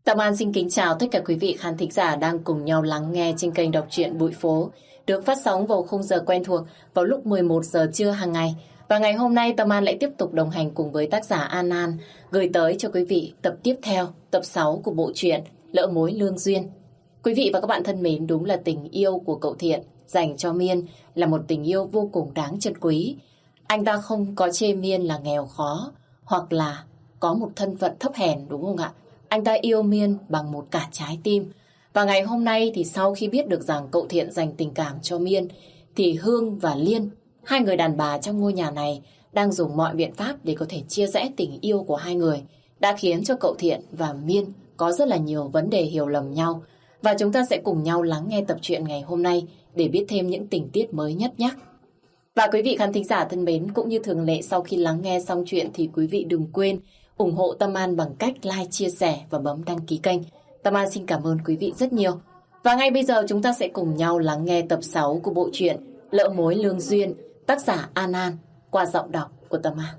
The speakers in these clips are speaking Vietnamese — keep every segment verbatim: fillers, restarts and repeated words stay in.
Tâm An xin kính chào tất cả quý vị khán thính giả đang cùng nhau lắng nghe trên kênh đọc truyện Bụi Phố, được phát sóng vào khung giờ quen thuộc vào lúc mười một giờ trưa hàng ngày. Và ngày hôm nay Tâm An lại tiếp tục đồng hành cùng với tác giả An An gửi tới cho quý vị tập tiếp theo, tập sáu của bộ truyện Lỡ Mối Lương Duyên. Quý vị và các bạn thân mến, đúng là tình yêu của cậu Thiện dành cho Miên là một tình yêu vô cùng đáng trân quý. Anh ta không có chê Miên là nghèo khó hoặc là có một thân phận thấp hèn, đúng không ạ? Anh ta yêu Miên bằng một cả trái tim. Và ngày hôm nay thì sau khi biết được rằng cậu Thiện dành tình cảm cho Miên, thì Hương và Liên, hai người đàn bà trong ngôi nhà này, đang dùng mọi biện pháp để có thể chia rẽ tình yêu của hai người, đã khiến cho cậu Thiện và Miên có rất là nhiều vấn đề hiểu lầm nhau. Và chúng ta sẽ cùng nhau lắng nghe tập truyện ngày hôm nay để biết thêm những tình tiết mới nhất nhé. Và quý vị khán thính giả thân mến, cũng như thường lệ, sau khi lắng nghe xong chuyện thì quý vị đừng quên ủng hộ Tâm An bằng cách like, chia sẻ và bấm đăng ký kênh. Tâm An xin cảm ơn quý vị rất nhiều. Và ngay bây giờ chúng ta sẽ cùng nhau lắng nghe tập sáu của bộ truyện Lỡ Mối Lương Duyên, tác giả An An, qua giọng đọc của Tâm An.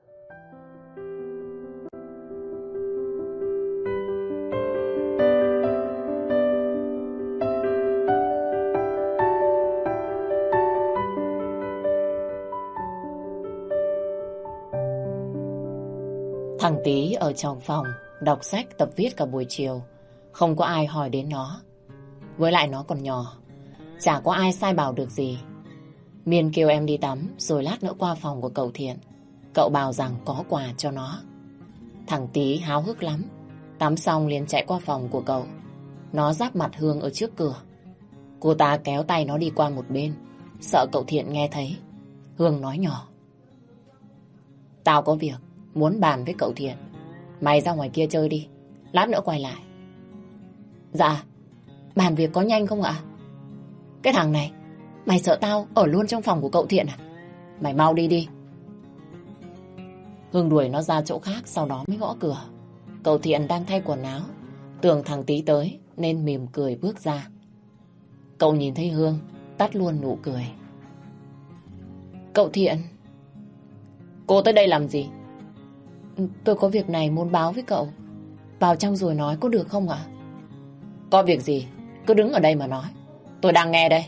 Thằng Tí ở trong phòng đọc sách tập viết cả buổi chiều, không có ai hỏi đến nó. Với lại nó còn nhỏ, chả có ai sai bảo được gì. Miên kêu em đi tắm rồi lát nữa qua phòng của cậu Thiện. Cậu bảo rằng có quà cho nó. Thằng Tí háo hức lắm, tắm xong liền chạy qua phòng của cậu. Nó giáp mặt Hương ở trước cửa. Cô ta kéo tay nó đi qua một bên, sợ cậu Thiện nghe thấy. Hương nói nhỏ: "Tao có việc muốn bàn với cậu Thiện. Mày ra ngoài kia chơi đi, lát nữa quay lại." "Dạ, bàn việc có nhanh không ạ?" "Cái thằng này, mày sợ tao ở luôn trong phòng của cậu Thiện à? Mày mau đi đi." Hương đuổi nó ra chỗ khác, sau đó mới gõ cửa. Cậu Thiện đang thay quần áo, tưởng thằng Tí tới nên mỉm cười bước ra. Cậu nhìn thấy Hương, tắt luôn nụ cười. "Cậu Thiện." "Cô tới đây làm gì?" "Tôi có việc này muốn báo với cậu. Vào trong rồi nói có được không ạ?" "Có việc gì, cứ đứng ở đây mà nói. Tôi đang nghe đây."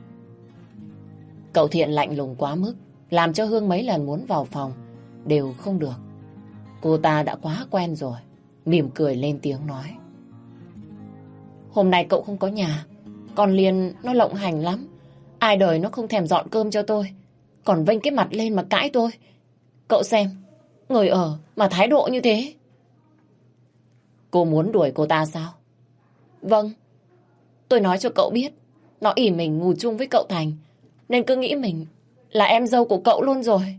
Cậu Thiện lạnh lùng quá mức, làm cho Hương mấy lần muốn vào phòng đều không được. Cô ta đã quá quen rồi, mỉm cười lên tiếng nói: "Hôm nay cậu không có nhà, con Liên nó lộng hành lắm. Ai đời nó không thèm dọn cơm cho tôi, còn vênh cái mặt lên mà cãi tôi. Cậu xem, người ở mà thái độ như thế." "Cô muốn đuổi cô ta sao?" "Vâng, tôi nói cho cậu biết, nó ỷ mình ngủ chung với cậu Thành, nên cứ nghĩ mình là em dâu của cậu luôn rồi."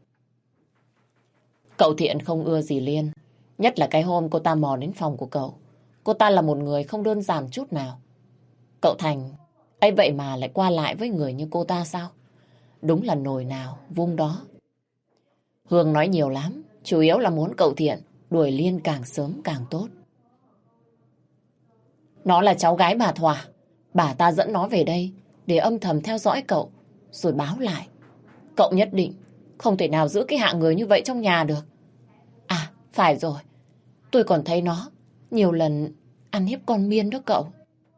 Cậu Thiện không ưa gì Liên, nhất là cái hôm cô ta mò đến phòng của cậu. Cô ta là một người không đơn giản chút nào. Cậu Thành ấy vậy mà lại qua lại với người như cô ta sao? Đúng là nồi nào vung đó. Hương nói nhiều lắm, chủ yếu là muốn cậu Thiện đuổi Liên càng sớm càng tốt. "Nó là cháu gái bà Thỏa. Bà ta dẫn nó về đây để âm thầm theo dõi cậu, rồi báo lại. Cậu nhất định không thể nào giữ cái hạng người như vậy trong nhà được. À, phải rồi, tôi còn thấy nó nhiều lần ăn hiếp con Miên đó cậu."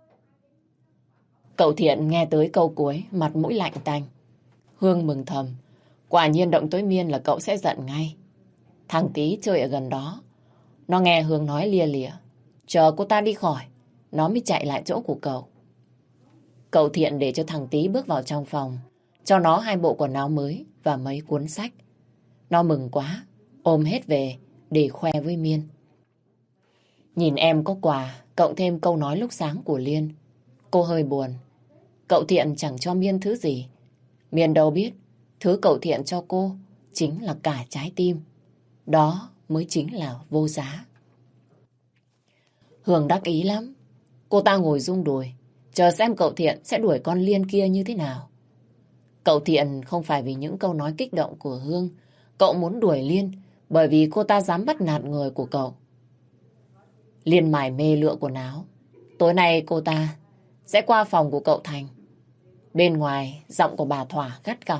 Cậu Thiện nghe tới câu cuối, mặt mũi lạnh tanh. Hương mừng thầm, quả nhiên động tới Miên là cậu sẽ giận ngay. Thằng Tí chơi ở gần đó, nó nghe Hương nói lia lịa, chờ cô ta đi khỏi, nó mới chạy lại chỗ của cậu. Cậu Thiện để cho thằng Tí bước vào trong phòng, cho nó hai bộ quần áo mới và mấy cuốn sách. Nó mừng quá, ôm hết về để khoe với Miên. Nhìn em có quà, cộng thêm câu nói lúc sáng của Liên, cô hơi buồn. Cậu Thiện chẳng cho Miên thứ gì. Miên đâu biết, thứ cậu Thiện cho cô chính là cả trái tim. Đó mới chính là vô giá. Hương đắc ý lắm. Cô ta ngồi rung đùi, chờ xem cậu Thiện sẽ đuổi con Liên kia như thế nào. Cậu Thiện không phải vì những câu nói kích động của Hương. Cậu muốn đuổi Liên bởi vì cô ta dám bắt nạt người của cậu. Liên mải mê lựa quần áo. Tối nay cô ta sẽ qua phòng của cậu Thành. Bên ngoài, giọng của bà Thỏa gắt gỏng: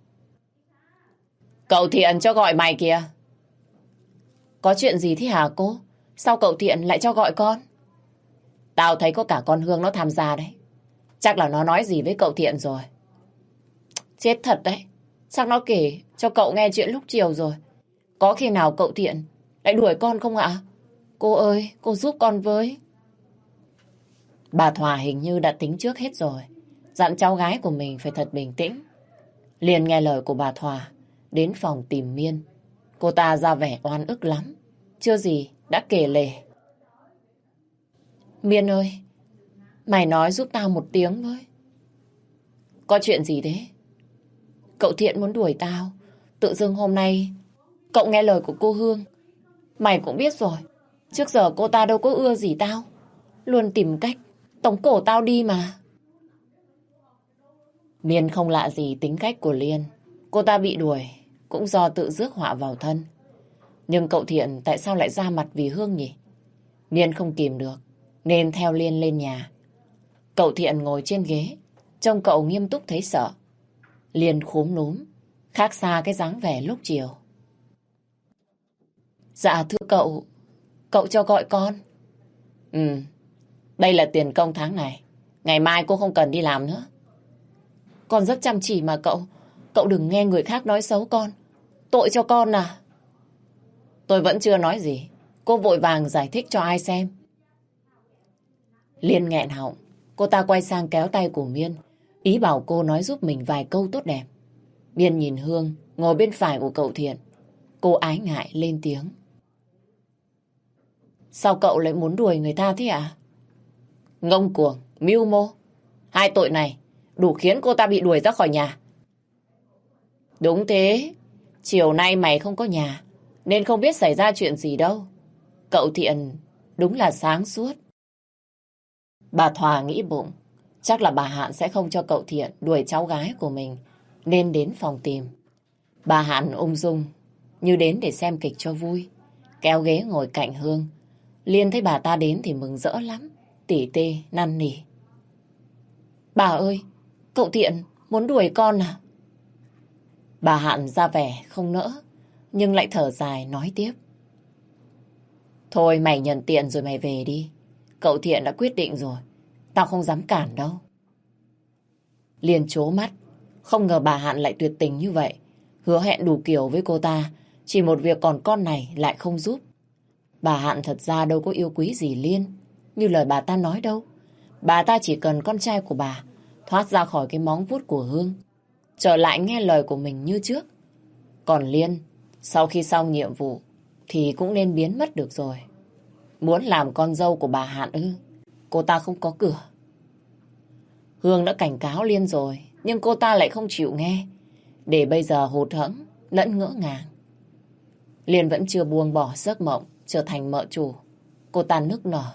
"Cậu Thiện cho gọi mày kìa." "Có chuyện gì thế hả cô? Sao cậu Thiện lại cho gọi con?" Tao thấy có cả con Hương nó tham gia đấy. Chắc là nó nói gì với cậu Thiện rồi. Chết thật đấy. Chắc nó kể cho cậu nghe chuyện lúc chiều rồi. Có khi nào cậu Thiện lại đuổi con không ạ? Cô ơi, cô giúp con với. Bà Thỏa hình như đã tính trước hết rồi. Dặn cháu gái của mình phải thật bình tĩnh. Liền nghe lời của bà Thỏa, đến phòng tìm Miên. Cô ta ra vẻ oan ức lắm. Chưa gì đã kể lể. Miên ơi, mày nói giúp tao một tiếng với. Có chuyện gì thế? Cậu Thiện muốn đuổi tao. Tự dưng hôm nay cậu nghe lời của cô Hương. Mày cũng biết rồi, trước giờ cô ta đâu có ưa gì tao. Luôn tìm cách tống cổ tao đi mà. Miên không lạ gì tính cách của Liên. Cô ta bị đuổi cũng do tự rước họa vào thân. Nhưng cậu Thiện tại sao lại ra mặt vì Hương nhỉ? Miên không kìm được nên theo Liên lên nhà. Cậu Thiện ngồi trên ghế, trông cậu nghiêm túc thấy sợ. Liên khúm núm, khác xa cái dáng vẻ lúc chiều. Dạ thưa cậu, cậu cho gọi con. Ừ, đây là tiền công tháng này. Ngày mai cô không cần đi làm nữa. Con rất chăm chỉ mà cậu. Cậu đừng nghe người khác nói xấu con. Tội cho con à. Tôi vẫn chưa nói gì. Cô vội vàng giải thích cho ai xem. Liên nghẹn họng. Cô ta quay sang kéo tay của Miên, ý bảo cô nói giúp mình vài câu tốt đẹp. Miên nhìn Hương ngồi bên phải của cậu Thiện. Cô ái ngại lên tiếng. Sao cậu lại muốn đuổi người ta thế ạ? À? Ngông cuồng, mưu mô. Hai tội này đủ khiến cô ta bị đuổi ra khỏi nhà. Đúng thế. Chiều nay mày không có nhà nên không biết xảy ra chuyện gì đâu. Cậu Thiện đúng là sáng suốt. Bà Thòa nghĩ bụng, chắc là bà Hạn sẽ không cho cậu Thiện đuổi cháu gái của mình, nên đến phòng tìm. Bà Hạn ung dung, như đến để xem kịch cho vui, kéo ghế ngồi cạnh Hương. Liên thấy bà ta đến thì mừng rỡ lắm, tỉ tê năn nỉ. Bà ơi, cậu Thiện muốn đuổi con à? Bà Hạn ra vẻ không nỡ, nhưng lại thở dài nói tiếp. Thôi mày nhận tiền rồi mày về đi. Cậu Thiện đã quyết định rồi. Tao không dám cản đâu. Liên trố mắt. Không ngờ bà Hạn lại tuyệt tình như vậy. Hứa hẹn đủ kiểu với cô ta. Chỉ một việc còn con này lại không giúp. Bà Hạn thật ra đâu có yêu quý gì Liên như lời bà ta nói đâu. Bà ta chỉ cần con trai của bà thoát ra khỏi cái móng vuốt của Hương, trở lại nghe lời của mình như trước. Còn Liên, sau khi xong nhiệm vụ thì cũng nên biến mất được rồi. Muốn làm con dâu của bà Hạn ư? Cô ta không có cửa. Hương đã cảnh cáo Liên rồi, nhưng cô ta lại không chịu nghe. Để bây giờ hụt hẫng, lẫn ngỡ ngàng. Liên vẫn chưa buông bỏ giấc mộng trở thành mợ chủ. Cô ta nức nở.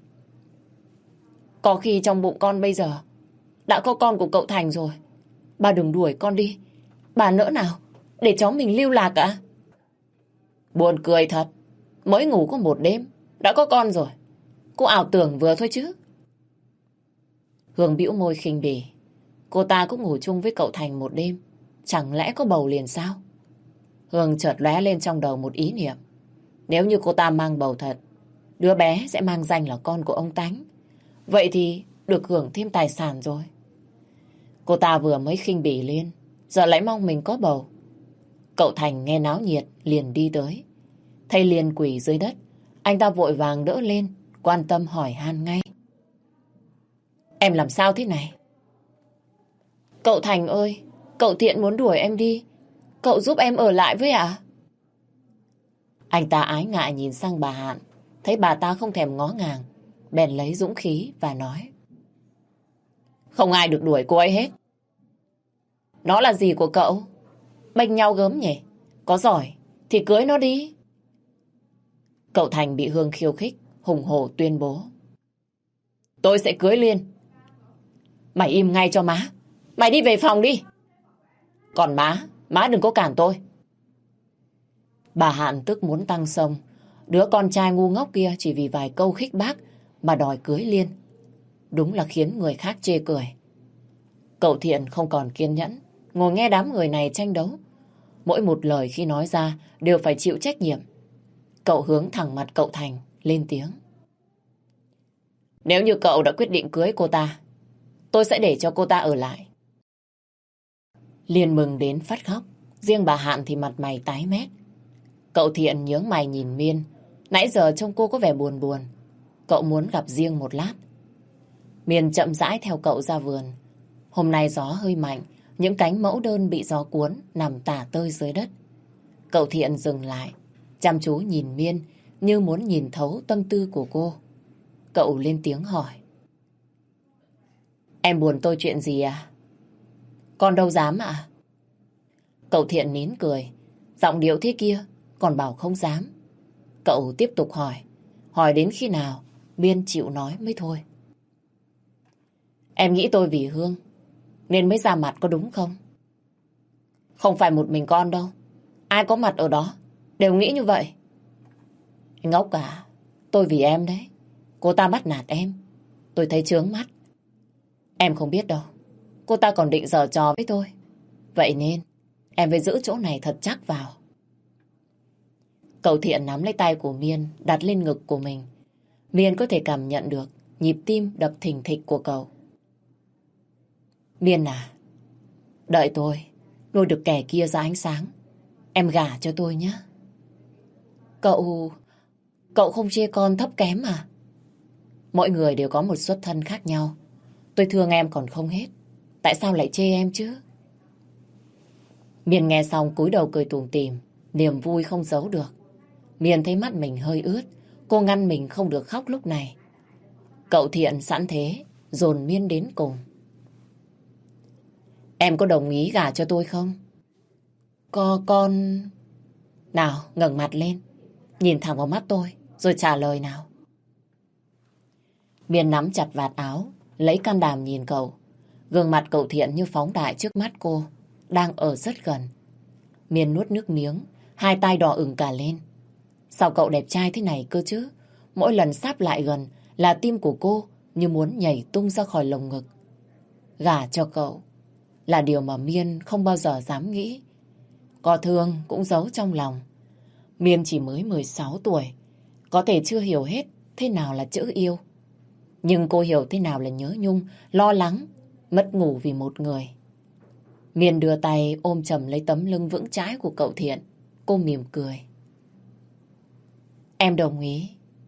Có khi trong bụng con bây giờ đã có con của cậu Thành rồi. Bà đừng đuổi con đi. Bà nỡ nào để cháu mình lưu lạc ạ? Buồn cười thật. Mới ngủ có một đêm đã có con rồi. Cô ảo tưởng vừa thôi chứ. Hương bĩu môi khinh bỉ. Cô ta cũng ngủ chung với cậu Thành một đêm. Chẳng lẽ có bầu liền sao? Hương chợt lóe lên trong đầu một ý niệm. Nếu như cô ta mang bầu thật, đứa bé sẽ mang danh là con của ông Tánh. Vậy thì được hưởng thêm tài sản rồi. Cô ta vừa mới khinh bỉ Liên, giờ lại mong mình có bầu. Cậu Thành nghe náo nhiệt liền đi tới. Thấy Liên quỳ dưới đất, anh ta vội vàng đỡ lên, quan tâm hỏi han ngay. Em làm sao thế này? Cậu Thành ơi, cậu Thiện muốn đuổi em đi. Cậu giúp em ở lại với ạ? À? Anh ta ái ngại nhìn sang bà Hạn, thấy bà ta không thèm ngó ngàng, bèn lấy dũng khí và nói. Không ai được đuổi cô ấy hết. Nó là gì của cậu? Bênh nhau gớm nhỉ? Có giỏi thì cưới nó đi. Cậu Thành bị Hương khiêu khích, hùng hổ tuyên bố. Tôi sẽ cưới Liên. Mày im ngay cho má. Mày đi về phòng đi. Còn má, má đừng có cản tôi. Bà Hạn tức muốn tăng sông. Đứa con trai ngu ngốc kia chỉ vì vài câu khích bác mà đòi cưới Liên. Đúng là khiến người khác chê cười. Cậu Thiện không còn kiên nhẫn, ngồi nghe đám người này tranh đấu. Mỗi một lời khi nói ra đều phải chịu trách nhiệm. Cậu hướng thẳng mặt cậu Thành, lên tiếng. Nếu như cậu đã quyết định cưới cô ta, tôi sẽ để cho cô ta ở lại. Liên mừng đến phát khóc. Riêng bà Hạn thì mặt mày tái mét. Cậu Thiện nhướng mày nhìn Miên. Nãy giờ trông cô có vẻ buồn buồn. Cậu muốn gặp riêng một lát. Miên chậm rãi theo cậu ra vườn. Hôm nay gió hơi mạnh, những cánh mẫu đơn bị gió cuốn nằm tả tơi dưới đất. Cậu Thiện dừng lại, chăm chú nhìn Miên như muốn nhìn thấu tâm tư của cô. Cậu lên tiếng hỏi. Em buồn tôi chuyện gì à? Con đâu dám ạ. Cậu Thiện nín cười, giọng điệu thế kia còn bảo không dám. Cậu tiếp tục hỏi, hỏi đến khi nào Miên chịu nói mới thôi. Em nghĩ tôi vì Hương nên mới ra mặt có đúng không? Không phải một mình con đâu. Ai có mặt ở đó đều nghĩ như vậy. Ngốc cả. Tôi vì em đấy. Cô ta bắt nạt em. Tôi thấy chướng mắt. Em không biết đâu. Cô ta còn định giở trò với tôi. Vậy nên em phải giữ chỗ này thật chắc vào. Cậu Thiện nắm lấy tay của Miên đặt lên ngực của mình. Miên có thể cảm nhận được nhịp tim đập thình thịch của cậu. Miên à, đợi tôi nuôi được kẻ kia ra ánh sáng. Em gả cho tôi nhé. Cậu... Cậu không chê con thấp kém à? Mỗi người đều có một xuất thân khác nhau. Tôi thương em còn không hết. Tại sao lại chê em chứ? Miên nghe xong cúi đầu cười tủm tỉm, niềm vui không giấu được. Miên thấy mắt mình hơi ướt. Cô ngăn mình không được khóc lúc này. Cậu Thiện sẵn thế dồn Miên đến cùng. Em có đồng ý gả cho tôi không? Có con... Nào, ngẩng mặt lên. Nhìn thẳng vào mắt tôi, rồi trả lời nào. Miên nắm chặt vạt áo, lấy can đảm nhìn cậu. Gương mặt cậu Thiện như phóng đại trước mắt cô, đang ở rất gần. Miên nuốt nước miếng, hai tay đỏ ửng cả lên. Sao cậu đẹp trai thế này cơ chứ? Mỗi lần sáp lại gần là tim của cô như muốn nhảy tung ra khỏi lồng ngực. Gả cho cậu là điều mà Miên không bao giờ dám nghĩ. Có thương cũng giấu trong lòng. Miên chỉ mới mười sáu tuổi, có thể chưa hiểu hết thế nào là chữ yêu. Nhưng cô hiểu thế nào là nhớ nhung, lo lắng, mất ngủ vì một người. Miên đưa tay ôm chầm lấy tấm lưng vững chãi của cậu Thiện. Cô mỉm cười. Em đồng ý.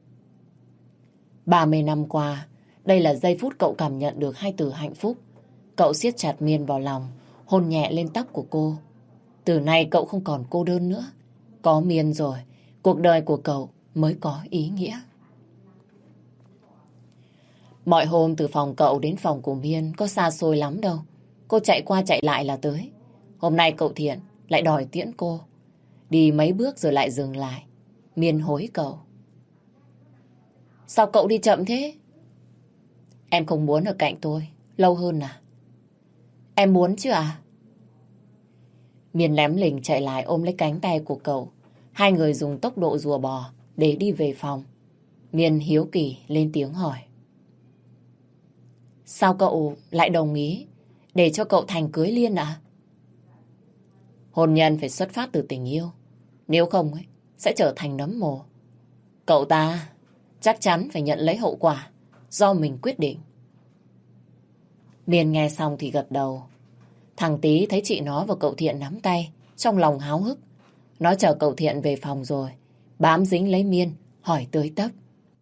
ba mươi năm qua, đây là giây phút cậu cảm nhận được hai từ hạnh phúc. Cậu siết chặt Miên vào lòng, hôn nhẹ lên tóc của cô. Từ nay cậu không còn cô đơn nữa. Có Miên rồi, cuộc đời của cậu mới có ý nghĩa. Mọi hôm từ phòng cậu đến phòng của Miên có xa xôi lắm đâu. Cô chạy qua chạy lại là tới. Hôm nay cậu Thiện lại đòi tiễn cô. Đi mấy bước rồi lại dừng lại. Miên hối cậu. Sao cậu đi chậm thế? Em không muốn ở cạnh tôi lâu hơn à? Em muốn chứ à? Miên lém lỉnh chạy lại ôm lấy cánh tay của cậu. Hai người dùng tốc độ rùa bò để đi về phòng. Miên hiếu kỳ lên tiếng hỏi. Sao cậu lại đồng ý để cho cậu Thành cưới Liên à? Hôn nhân phải xuất phát từ tình yêu. Nếu không ấy, sẽ trở thành nấm mồ. Cậu ta chắc chắn phải nhận lấy hậu quả do mình quyết định. Miên nghe xong thì gật đầu. Thằng Tý thấy chị nó và cậu Thiện nắm tay, trong lòng háo hức. Nó chờ cậu Thiện về phòng rồi, bám dính lấy Miên, hỏi tới tấp.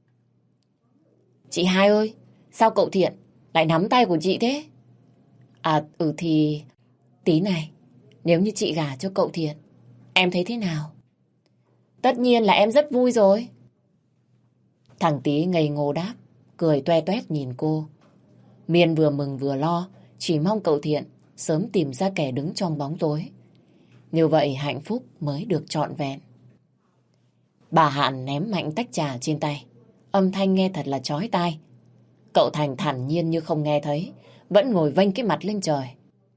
Chị hai ơi, sao cậu Thiện lại nắm tay của chị thế? À, ừ thì... Tí này, nếu như chị gả cho cậu Thiện, em thấy thế nào? Tất nhiên là em rất vui rồi. Thằng Tý ngây ngô đáp, cười toe toét nhìn cô. Miên vừa mừng vừa lo, chỉ mong cậu Thiện sớm tìm ra kẻ đứng trong bóng tối. Như vậy hạnh phúc mới được trọn vẹn. Bà Hạn ném mạnh tách trà trên tay. Âm thanh nghe thật là chói tai. Cậu Thành thản nhiên như không nghe thấy, vẫn ngồi vênh cái mặt lên trời.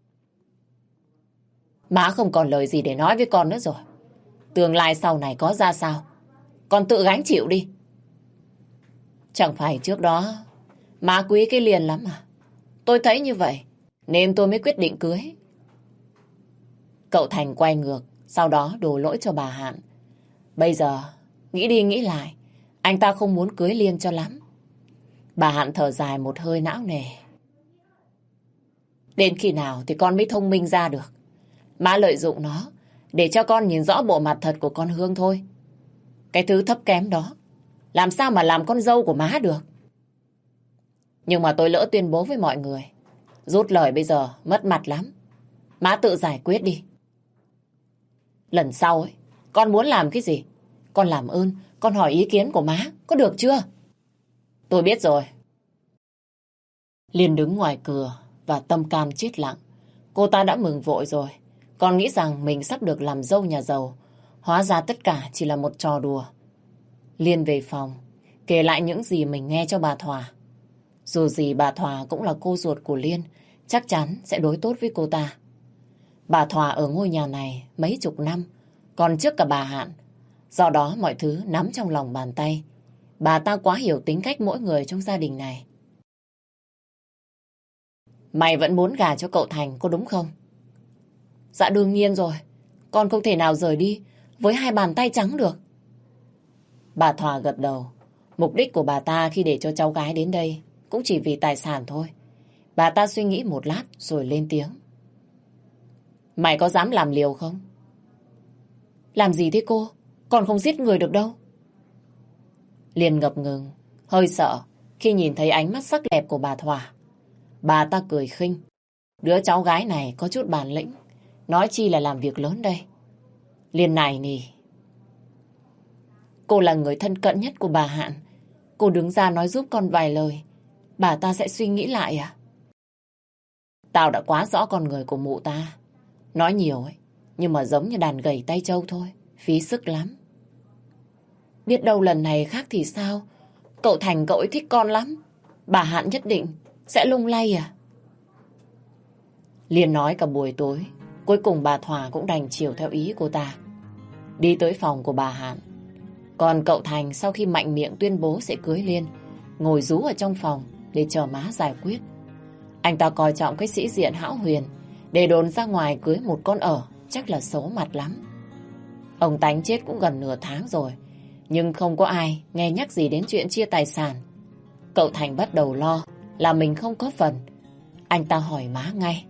Má không còn lời gì để nói với con nữa rồi. Tương lai sau này có ra sao, con tự gánh chịu đi. Chẳng phải trước đó má quý cái Liền lắm à? Tôi thấy như vậy nên tôi mới quyết định cưới. Cậu Thành quay ngược, sau đó đổ lỗi cho bà Hạn. Bây giờ nghĩ đi nghĩ lại, anh ta không muốn cưới Liên cho lắm. Bà Hạn thở dài một hơi não nề. Đến khi nào thì con mới thông minh ra được. Má lợi dụng nó để cho con nhìn rõ bộ mặt thật của con Hương thôi. Cái thứ thấp kém đó làm sao mà làm con dâu của má được. Nhưng mà tôi lỡ tuyên bố với mọi người, rút lời bây giờ mất mặt lắm. Má tự giải quyết đi. Lần sau ấy, con muốn làm cái gì, con làm ơn, con hỏi ý kiến của má, có được chưa? Tôi biết rồi. Liên đứng ngoài cửa và tâm can chết lặng. Cô ta đã mừng vội rồi. Còn nghĩ rằng mình sắp được làm dâu nhà giàu. Hóa ra tất cả chỉ là một trò đùa. Liên về phòng, kể lại những gì mình nghe cho bà Thỏa. Dù gì bà Thỏa cũng là cô ruột của Liên, chắc chắn sẽ đối tốt với cô ta. Bà Thỏa ở ngôi nhà này mấy chục năm, còn trước cả bà Hạn. Do đó mọi thứ nắm trong lòng bàn tay. Bà ta quá hiểu tính cách mỗi người trong gia đình này. Mày vẫn muốn gả cho cậu Thành, có đúng không? Dạ đương nhiên rồi. Con không thể nào rời đi với hai bàn tay trắng được. Bà Thỏa gật đầu. Mục đích của bà ta khi để cho cháu gái đến đây cũng chỉ vì tài sản thôi. Bà ta suy nghĩ một lát rồi lên tiếng. Mày có dám làm liều không? Làm gì thế cô? Con không giết người được đâu. Liên ngập ngừng, hơi sợ khi nhìn thấy ánh mắt sắc đẹp của bà Thỏa. Bà ta cười khinh. Đứa cháu gái này có chút bản lĩnh, nói chi là làm việc lớn đây. Liên này nì. Cô là người thân cận nhất của bà Hạn. Cô đứng ra nói giúp con vài lời, bà ta sẽ suy nghĩ lại à? Tao đã quá rõ con người của mụ ta. Nói nhiều ấy, nhưng mà giống như đàn gầy tay trâu thôi, phí sức lắm. Biết đâu lần này khác thì sao? Cậu Thành cậu ấy thích con lắm. Bà Hạn nhất định sẽ lung lay à? Liên nói cả buổi tối, cuối cùng bà Thỏa cũng đành chiều theo ý cô ta. Đi tới phòng của bà Hạn. Còn cậu Thành sau khi mạnh miệng tuyên bố sẽ cưới Liên, ngồi rú ở trong phòng để chờ má giải quyết. Anh ta coi trọng cái sĩ diện hão huyền, để đồn ra ngoài cưới một con ở chắc là xấu mặt lắm. Ông Tánh chết cũng gần nửa tháng rồi, nhưng không có ai nghe nhắc gì đến chuyện chia tài sản. Cậu Thành bắt đầu lo là mình không có phần. Anh ta hỏi má ngay.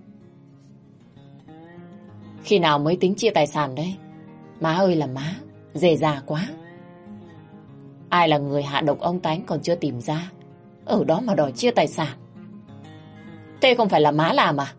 Khi nào mới tính chia tài sản đấy? Má ơi là má, dề già quá. Ai là người hạ độc ông Tánh còn chưa tìm ra, ở đó mà đòi chia tài sản. Thế không phải là má làm à?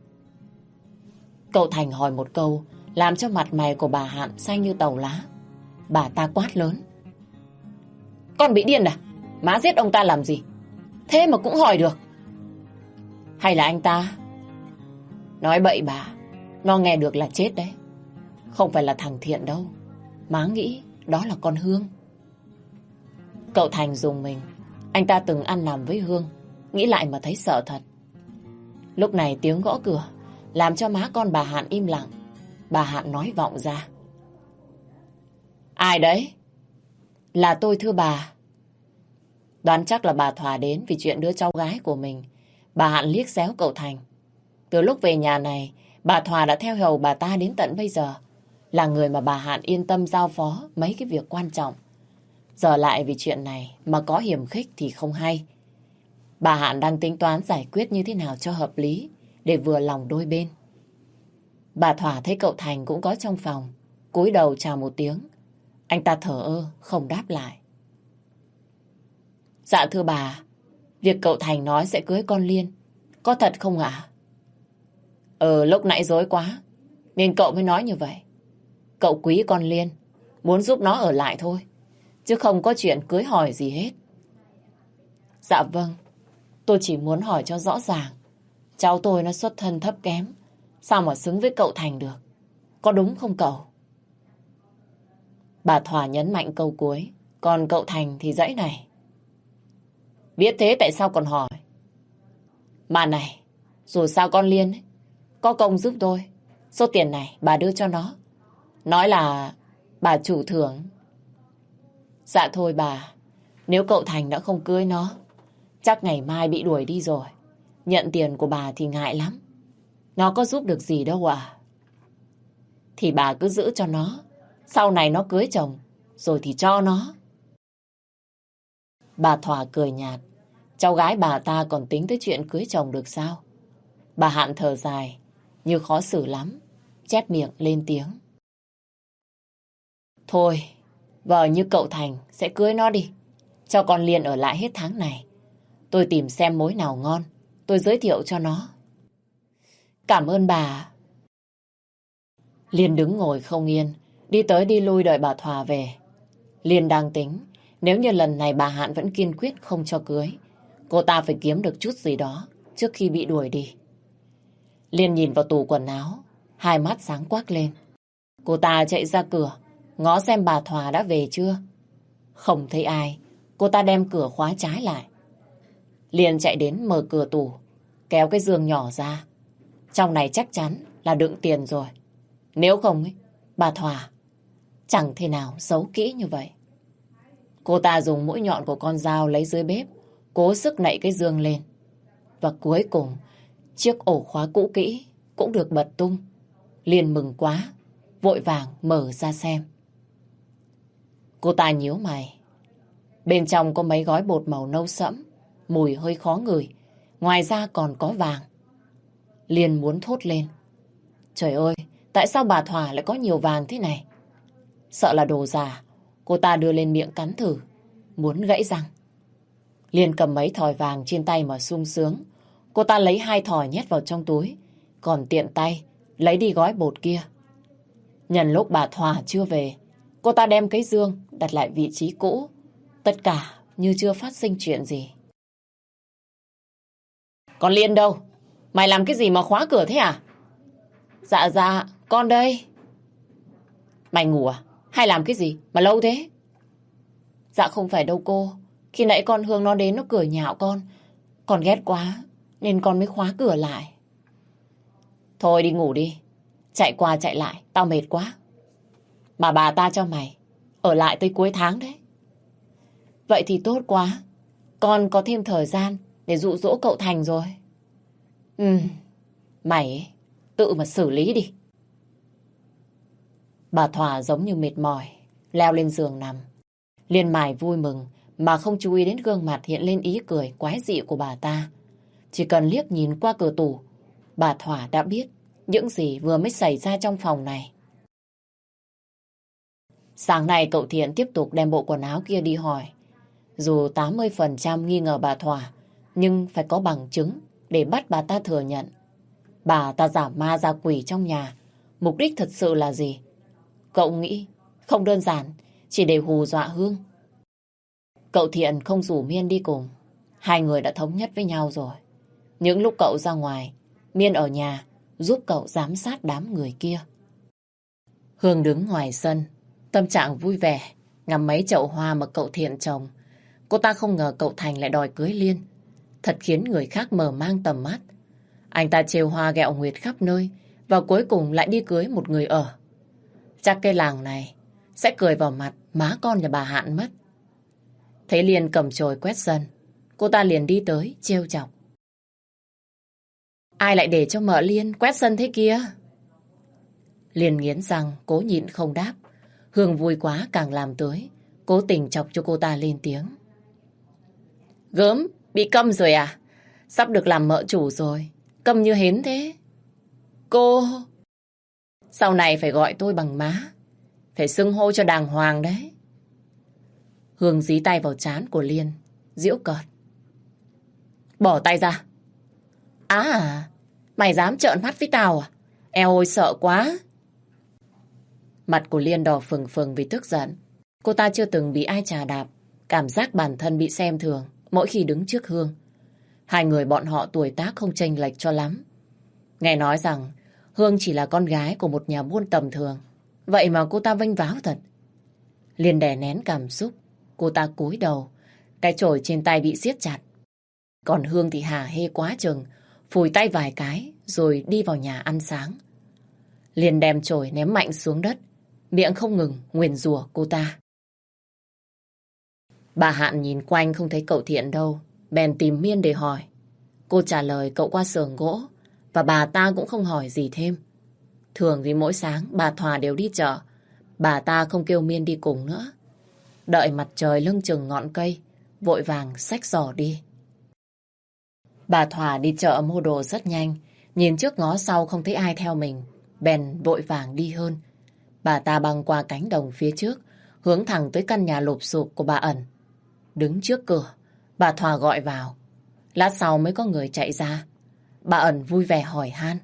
Cậu Thành hỏi một câu làm cho mặt mày của bà Hạn xanh như tàu lá. Bà ta quát lớn. Con bị điên à? Má giết ông ta làm gì? Thế mà cũng hỏi được. Hay là anh ta? Nói bậy bà, nó nghe được là chết đấy. Không phải là thằng Thiện đâu. Má nghĩ đó là con Hương. Cậu Thành dùng mình. Anh ta từng ăn nằm với Hương. Nghĩ lại mà thấy sợ thật. Lúc này tiếng gõ cửa làm cho má con bà Hạn im lặng. Bà Hạn nói vọng ra. Ai đấy? Là tôi thưa bà. Đoán chắc là bà Thỏa đến vì chuyện đứa cháu gái của mình. Bà Hạn liếc xéo cậu Thành. Từ lúc về nhà này, bà Thỏa đã theo hầu bà ta đến tận bây giờ. Là người mà bà Hạn yên tâm giao phó mấy cái việc quan trọng. Giờ lại vì chuyện này mà có hiềm khích thì không hay. Bà Hạn đang tính toán giải quyết như thế nào cho hợp lý để vừa lòng đôi bên. Bà Thỏa thấy cậu Thành cũng có trong phòng, cúi đầu chào một tiếng. Anh ta thở ơ, không đáp lại. Dạ thưa bà, việc cậu Thành nói sẽ cưới con Liên, có thật không ạ? Ờ, lúc nãy dối quá, nên cậu mới nói như vậy. Cậu quý con Liên, muốn giúp nó ở lại thôi, chứ không có chuyện cưới hỏi gì hết. Dạ vâng, tôi chỉ muốn hỏi cho rõ ràng. Cháu tôi nó xuất thân thấp kém, sao mà xứng với cậu Thành được? Có đúng không cậu? Bà Thỏa nhấn mạnh câu cuối, còn cậu Thành thì dãy này. Biết thế tại sao còn hỏi? Mà này, dù sao con Liên ấy, có công giúp tôi. Số tiền này bà đưa cho nó. Nói là bà chủ thưởng. Dạ thôi bà, nếu cậu Thành đã không cưới nó, chắc ngày mai bị đuổi đi rồi. Nhận tiền của bà thì ngại lắm. Nó có giúp được gì đâu ạ. Thì bà cứ giữ cho nó. Sau này nó cưới chồng, rồi thì cho nó. Bà Thỏa cười nhạt. cháu gái bà ta còn tính tới chuyện cưới chồng được sao? Bà Hạn thở dài, như khó xử lắm, chép miệng lên tiếng. Thôi, vợ như cậu Thành sẽ cưới nó đi, cho con Liên ở lại hết tháng này. Tôi tìm xem mối nào ngon, tôi giới thiệu cho nó. Cảm ơn bà. Liên đứng ngồi không yên, đi tới đi lui đợi bà Thòa về. Liên đang tính, nếu như lần này bà Hạn vẫn kiên quyết không cho cưới, cô ta phải kiếm được chút gì đó trước khi bị đuổi đi. Liên nhìn vào tủ quần áo, hai mắt sáng quắc lên. Cô ta chạy ra cửa, ngó xem bà Thòa đã về chưa. Không thấy ai, cô ta đem cửa khóa trái lại. Liên chạy đến mở cửa tủ, kéo cái giường nhỏ ra. Trong này chắc chắn là đựng tiền rồi. Nếu không, ấy, bà Thòa chẳng thể nào giấu kỹ như vậy. Cô ta dùng mũi nhọn của con dao lấy dưới bếp, cố sức nạy cái giường lên. Và cuối cùng, chiếc ổ khóa cũ kỹ cũng được bật tung. Liên mừng quá, vội vàng mở ra xem. Cô ta nhíu mày. Bên trong có mấy gói bột màu nâu sẫm, mùi hơi khó ngửi. Ngoài ra còn có vàng. Liên muốn thốt lên. Trời ơi, tại sao bà Thòa lại có nhiều vàng thế này? Sợ là đồ giả, cô ta đưa lên miệng cắn thử, muốn gãy răng. Liên cầm mấy thỏi vàng trên tay mà sung sướng. Cô ta lấy hai thỏi nhét vào trong túi, còn tiện tay lấy đi gói bột kia. Nhân lúc bà Thòa chưa về, cô ta đem cái giường đặt lại vị trí cũ. Tất cả như chưa phát sinh chuyện gì. Con Liên đâu? Mày làm cái gì mà khóa cửa thế à? Dạ dạ, con đây. Mày ngủ à? Hay làm cái gì mà lâu thế? Dạ không phải đâu cô. Khi nãy con Hương nó đến nó cười nhạo con. Con ghét quá nên con mới khóa cửa lại. Thôi đi ngủ đi. Chạy qua chạy lại, tao mệt quá. Mà bà ta cho mày ở lại tới cuối tháng đấy. Vậy thì tốt quá. Con có thêm thời gian để dụ dỗ cậu Thành rồi. Ừ, mày ấy, tự mà xử lý đi. Bà Thòa giống như mệt mỏi, leo lên giường nằm. Liên mải vui mừng mà không chú ý đến gương mặt hiện lên ý cười quái dị của bà ta. Chỉ cần liếc nhìn qua cửa tủ, bà Thòa đã biết những gì vừa mới xảy ra trong phòng này. Sáng nay cậu Thiện tiếp tục đem bộ quần áo kia đi hỏi. Dù tám mươi phần trăm nghi ngờ bà Thòa, nhưng phải có bằng chứng để bắt bà ta thừa nhận. Bà ta giả ma giả quỷ trong nhà, mục đích thật sự là gì? Cậu nghĩ không đơn giản chỉ để hù dọa Hương. Cậu Thiện không rủ Miên đi cùng. Hai người đã thống nhất với nhau rồi. Những lúc cậu ra ngoài, Miên ở nhà giúp cậu giám sát đám người kia. Hương đứng ngoài sân, tâm trạng vui vẻ, ngắm mấy chậu hoa mà cậu Thiện trồng. Cô ta không ngờ cậu Thành lại đòi cưới Liên. Thật khiến người khác mở mang tầm mắt. Anh ta trêu hoa ghẹo nguyệt khắp nơi và cuối cùng lại đi cưới một người ở. Chắc cái làng này sẽ cười vào mặt má con nhà bà Hạn mất. Thấy Liên cầm chổi quét sân, cô ta liền đi tới trêu chọc. Ai lại để cho mợ Liên quét sân thế kia? Liên nghiến răng cố nhịn không đáp. Hương vui quá càng làm tới, cố tình chọc cho cô ta lên tiếng. Gớm, bị câm rồi à? Sắp được làm mợ chủ rồi, câm như hến thế. Cô... Sau này phải gọi tôi bằng má, phải xưng hô cho đàng hoàng đấy. Hương dí tay vào trán của Liên, giễu cợt. Bỏ tay ra. Á à, mày dám trợn mắt với tao à? Eo ôi sợ quá. Mặt của Liên đỏ phừng phừng vì tức giận. Cô ta chưa từng bị ai chà đạp, cảm giác bản thân bị xem thường mỗi khi đứng trước Hương. Hai người bọn họ tuổi tác không chênh lệch cho lắm. Nghe nói rằng Hương chỉ là con gái của một nhà buôn tầm thường. Vậy mà cô ta vênh váo thật. Liên đè nén cảm xúc, cô ta cúi đầu, cái chổi trên tay bị siết chặt. Còn Hương thì hả hê quá chừng, phủi tay vài cái rồi đi vào nhà ăn sáng. Liên đem chổi ném mạnh xuống đất, miệng không ngừng nguyền rủa cô ta. Bà Hạn nhìn quanh không thấy cậu Thiện đâu, bèn tìm Miên để hỏi. Cô trả lời cậu qua xưởng gỗ, và bà ta cũng không hỏi gì thêm. Thường thì mỗi sáng bà Thòa đều đi chợ, bà ta không kêu Miên đi cùng nữa. Đợi mặt trời lưng chừng ngọn cây, vội vàng xách giỏ đi. Bà Thỏa đi chợ mua đồ rất nhanh, nhìn trước ngó sau không thấy ai theo mình, bèn vội vàng đi hơn. Bà ta băng qua cánh đồng phía trước, hướng thẳng tới căn nhà lụp xụp của bà Ẩn. Đứng trước cửa, bà Thỏa gọi vào. Lát sau mới có người chạy ra. Bà Ẩn vui vẻ hỏi han.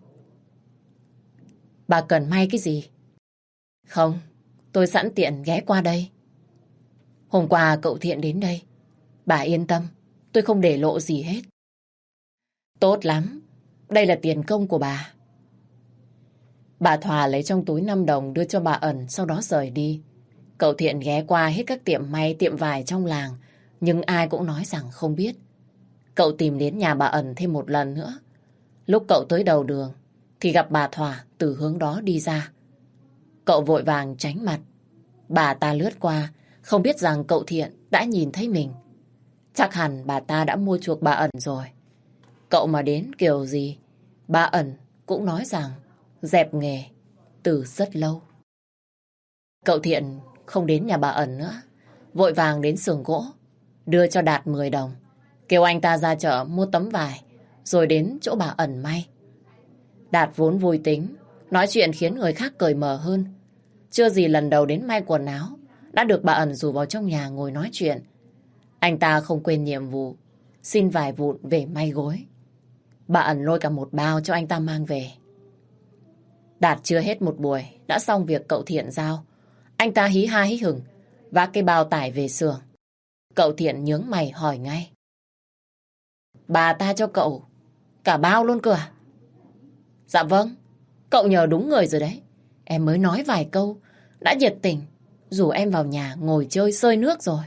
Bà cần may cái gì? Không, tôi sẵn tiện ghé qua đây. Hôm qua cậu Thiện đến đây. Bà yên tâm, tôi không để lộ gì hết. Tốt lắm, đây là tiền công của bà. Bà Thỏa lấy trong túi năm đồng đưa cho bà Ẩn, sau đó rời đi. Cậu Thiện ghé qua hết các tiệm may, tiệm vải trong làng, nhưng ai cũng nói rằng không biết. Cậu tìm đến nhà bà Ẩn thêm một lần nữa. Lúc cậu tới đầu đường, thì gặp bà Thỏa từ hướng đó đi ra. Cậu vội vàng tránh mặt. Bà ta lướt qua, không biết rằng cậu Thiện đã nhìn thấy mình. Chắc hẳn bà ta đã mua chuộc bà Ẩn rồi. Cậu mà đến kiểu gì, bà Ẩn cũng nói rằng dẹp nghề từ rất lâu. Cậu Thiện không đến nhà bà Ẩn nữa, vội vàng đến xưởng gỗ, đưa cho Đạt mười đồng, kêu anh ta ra chợ mua tấm vải, rồi đến chỗ bà Ẩn may. Đạt vốn vui tính, nói chuyện khiến người khác cởi mở hơn. Chưa gì lần đầu đến may quần áo, đã được bà Ẩn rủ vào trong nhà ngồi nói chuyện. Anh ta không quên nhiệm vụ, xin vài vụn về may gối. Bà Ẩn lôi cả một bao cho anh ta mang về. Đạt chưa hết một buổi, đã xong việc cậu Thiện giao. Anh ta hí ha hí hửng, vác cái bao tải về xưởng. Cậu Thiện nhướng mày hỏi ngay. Bà ta cho cậu cả bao luôn cơ à? Dạ vâng, cậu nhờ đúng người rồi đấy. Em mới nói vài câu, đã nhiệt tình, rủ em vào nhà ngồi chơi sơi nước rồi.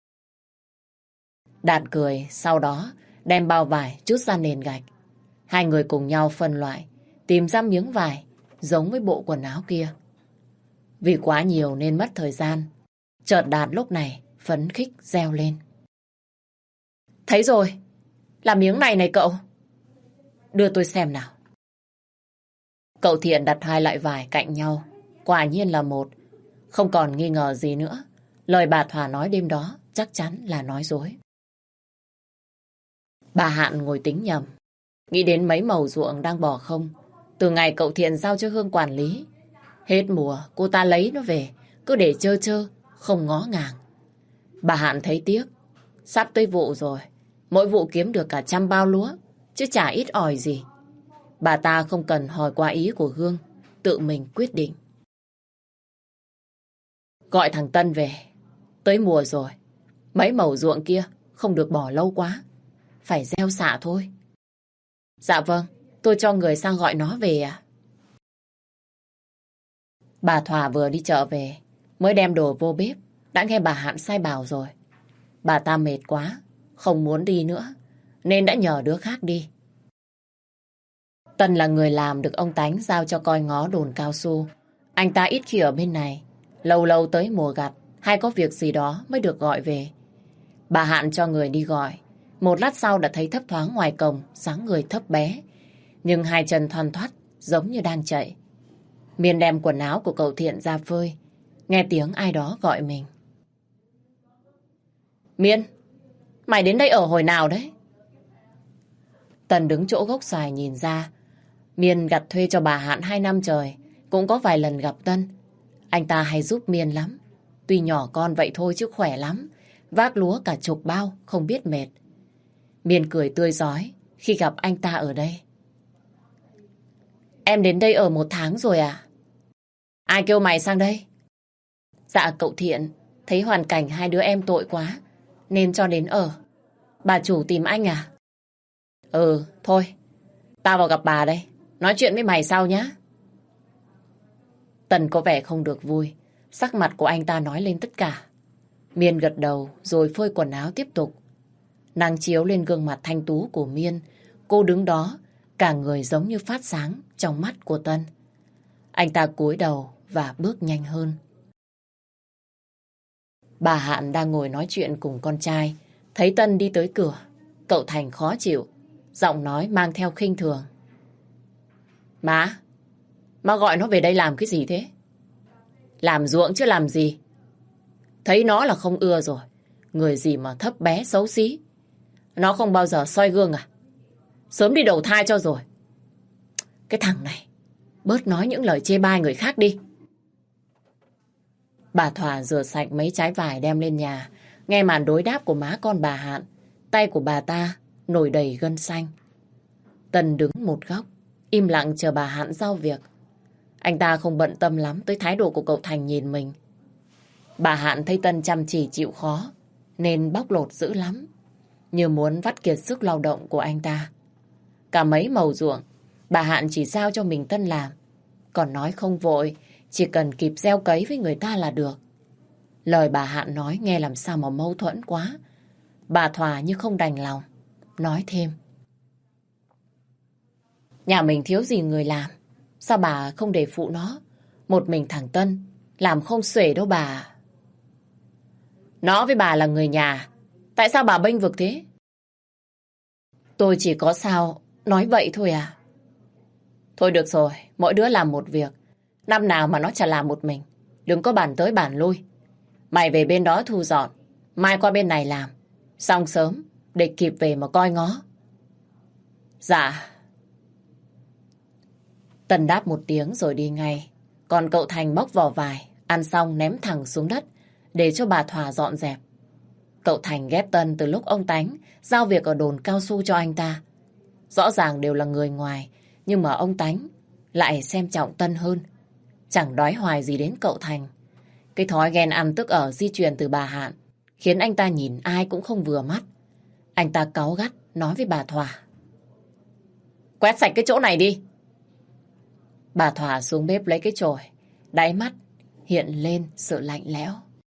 Đạt cười, sau đó đem bao vải trút ra nền gạch. Hai người cùng nhau phân loại, tìm ra miếng vải giống với bộ quần áo kia. Vì quá nhiều nên mất thời gian. Chợt Đạt lúc này phấn khích reo lên. Thấy rồi, là miếng này này cậu. Đưa tôi xem nào. Cậu Thiện đặt hai loại vải cạnh nhau. Quả nhiên là một. Không còn nghi ngờ gì nữa. Lời bà Thỏa nói đêm đó chắc chắn là nói dối. Bà Hạn ngồi tính nhầm. Nghĩ đến mấy màu ruộng đang bỏ không. Từ ngày cậu Thiện giao cho Hương quản lý. Hết mùa cô ta lấy nó về, cứ để chơ chơ, không ngó ngàng. Bà Hạn thấy tiếc. Sắp tới vụ rồi. Mỗi vụ kiếm được cả trăm bao lúa, chứ chả ít ỏi gì. Bà ta không cần hỏi qua ý của Hương, tự mình quyết định. Gọi thằng Tân về. Tới mùa rồi. Mấy mẩu ruộng kia không được bỏ lâu quá. Phải gieo xạ thôi. Dạ vâng, tôi cho người sang gọi nó về à. Bà Thỏa vừa đi chợ về, mới đem đồ vô bếp, đã nghe bà Hạn sai bảo rồi. Bà ta mệt quá, không muốn đi nữa, nên đã nhờ đứa khác đi. Tân là người làm được ông Tánh giao cho coi ngó đồn cao su. Anh ta ít khi ở bên này, lâu lâu tới mùa gặt hay có việc gì đó mới được gọi về. Bà Hạn cho người đi gọi. Một lát sau đã thấy thấp thoáng ngoài cổng, dáng người thấp bé, nhưng hai chân thoăn thoắt giống như đang chạy. Miên đem quần áo của cậu Thiện ra phơi, nghe tiếng ai đó gọi mình. Miên, mày đến đây ở hồi nào đấy? Tần đứng chỗ gốc xoài nhìn ra. Miên gặt thuê cho bà Hạn hai năm trời, cũng có vài lần gặp Tân. Anh ta hay giúp Miên lắm. Tuy nhỏ con vậy thôi chứ khỏe lắm, vác lúa cả chục bao, không biết mệt. Miên cười tươi rói khi gặp anh ta ở đây. Em đến đây ở một tháng rồi à? Ai kêu mày sang đây? Dạ cậu Thiện, thấy hoàn cảnh hai đứa em tội quá, nên cho đến ở. Bà chủ tìm anh à? Ừ, thôi, tao vào gặp bà đây, nói chuyện với mày sau nhá. Tần có vẻ không được vui, sắc mặt của anh ta nói lên tất cả. Miên gật đầu rồi phơi quần áo tiếp tục. Nắng chiếu lên gương mặt thanh tú của Miên, cô đứng đó, cả người giống như phát sáng trong mắt của Tân. Anh ta cúi đầu và bước nhanh hơn. Bà Hạn đang ngồi nói chuyện cùng con trai, thấy Tân đi tới cửa, cậu Thành khó chịu, giọng nói mang theo khinh thường. Má, má gọi nó về đây làm cái gì thế? Làm ruộng chứ làm gì? Thấy nó là không ưa rồi, người gì mà thấp bé xấu xí. Nó không bao giờ soi gương à? Sớm đi đầu thai cho rồi. Cái thằng này, bớt nói những lời chê bai người khác đi. Bà Thỏa rửa sạch mấy trái vải đem lên nhà. Nghe màn đối đáp của má con bà Hạn, tay của bà ta nổi đầy gân xanh. Tân đứng một góc, im lặng chờ bà Hạn giao việc. Anh ta không bận tâm lắm tới thái độ của cậu Thành nhìn mình. Bà Hạn thấy Tân chăm chỉ chịu khó, nên bóc lột dữ lắm, như muốn vắt kiệt sức lao động của anh ta. Cả mấy màu ruộng, bà Hạn chỉ giao cho mình Tân làm. Còn nói không vội, chỉ cần kịp gieo cấy với người ta là được. Lời bà Hạn nói nghe làm sao mà mâu thuẫn quá. Bà Thỏa như không đành lòng, nói thêm. Nhà mình thiếu gì người làm, sao bà không để phụ nó? Một mình thằng Tân, làm không xuể đâu bà. Nó với bà là người nhà, tại sao bà bênh vực thế? Tôi chỉ có sao nói vậy thôi à. Thôi được rồi, mỗi đứa làm một việc. Năm nào mà nó chả làm một mình. Đừng có bàn tới bàn lui. Mày về bên đó thu dọn, mai qua bên này làm. Xong sớm, để kịp về mà coi ngó. Dạ. Tân đáp một tiếng rồi đi ngay. Còn cậu Thành bóc vỏ vải, ăn xong ném thẳng xuống đất, để cho bà Thỏa dọn dẹp. Cậu Thành ghét Tân từ lúc ông Tánh giao việc ở đồn cao su cho anh ta. Rõ ràng đều là người ngoài, nhưng mà ông Tánh lại xem trọng Tân hơn. Chẳng đói hoài gì đến cậu Thành. Cái thói ghen ăn tức ở di truyền từ bà Hạn, khiến anh ta nhìn ai cũng không vừa mắt. Anh ta cáu gắt nói với bà Thỏa. Quét sạch cái chỗ này đi. Bà Thỏa xuống bếp lấy cái chổi, đáy mắt hiện lên sự lạnh lẽo.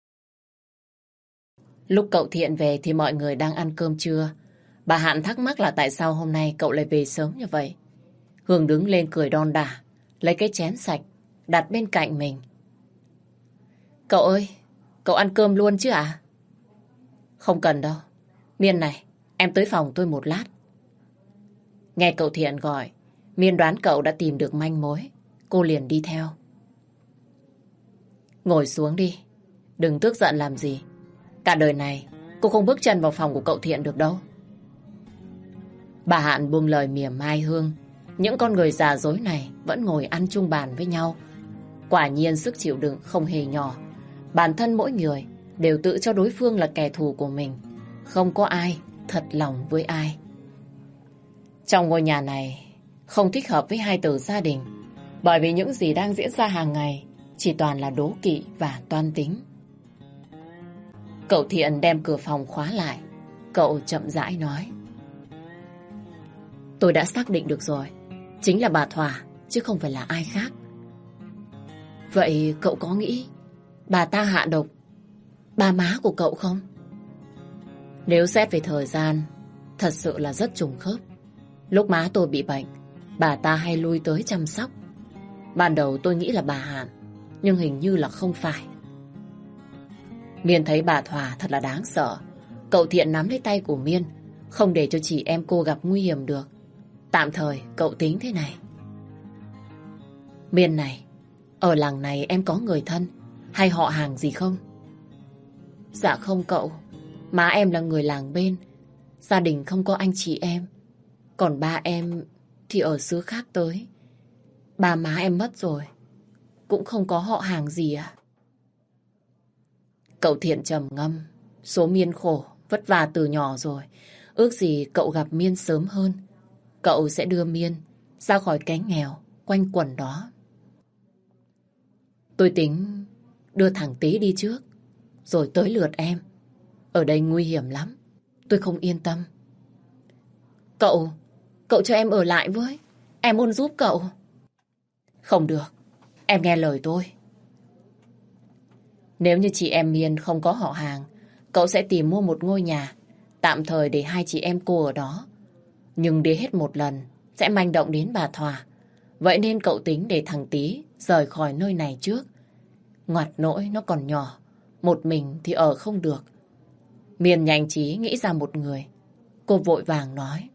Lúc cậu Thiện về thì mọi người đang ăn cơm trưa. Bà Hạn thắc mắc là tại sao hôm nay cậu lại về sớm như vậy. Hương đứng lên cười đon đả, lấy cái chén sạch, đặt bên cạnh mình. Cậu ơi, cậu ăn cơm luôn chứ à? Không cần đâu. Miên này, em tới phòng tôi một lát. Nghe cậu Thiện gọi, Miên đoán cậu đã tìm được manh mối. Cô liền đi theo. Ngồi xuống đi, đừng tức giận làm gì. Cả đời này, cô không bước chân vào phòng của cậu Thiện được đâu. Bà Hạn buông lời mỉa mai Hương. Những con người già dối này vẫn ngồi ăn chung bàn với nhau. Quả nhiên sức chịu đựng không hề nhỏ. Bản thân mỗi người đều tự cho đối phương là kẻ thù của mình. Không có ai thật lòng với ai. Trong ngôi nhà này không thích hợp với hai từ gia đình, bởi vì những gì đang diễn ra hàng ngày chỉ toàn là đố kỵ và toan tính. Cậu Thiện đem cửa phòng khóa lại. Cậu chậm rãi nói. Tôi đã xác định được rồi, chính là bà Thỏa, chứ không phải là ai khác. Vậy cậu có nghĩ bà ta hạ độc ba má của cậu không? Nếu xét về thời gian, thật sự là rất trùng khớp. Lúc má tôi bị bệnh, bà ta hay lui tới chăm sóc. Ban đầu tôi nghĩ là bà Hạn, nhưng hình như là không phải. Miên thấy bà Thỏa thật là đáng sợ. Cậu Thiện nắm lấy tay của Miên, không để cho chị em cô gặp nguy hiểm được. Tạm thời cậu tính thế này. Miên này, ở làng này em có người thân hay họ hàng gì không? Dạ không cậu, má em là người làng bên, gia đình không có anh chị em. Còn ba em thì ở xứ khác tới. Ba má em mất rồi, cũng không có họ hàng gì à? Cậu Thiện trầm ngâm. Số Miên khổ, vất vả từ nhỏ rồi. Ước gì cậu gặp Miên sớm hơn. Cậu sẽ đưa Miên ra khỏi cái nghèo quanh quẩn đó. Tôi tính đưa thằng Tý đi trước, rồi tới lượt em. Ở đây nguy hiểm lắm, tôi không yên tâm. Cậu, cậu cho em ở lại với. Em muốn giúp cậu. Không được, em nghe lời tôi. Nếu như chị em Miên không có họ hàng, cậu sẽ tìm mua một ngôi nhà tạm thời để hai chị em cô ở đó. Nhưng đi hết một lần sẽ manh động đến bà Thỏa. Vậy nên cậu tính để thằng Tý rời khỏi nơi này trước. Ngoặt nỗi nó còn nhỏ, một mình thì ở không được. Miên nhanh trí nghĩ ra một người. Cô vội vàng nói.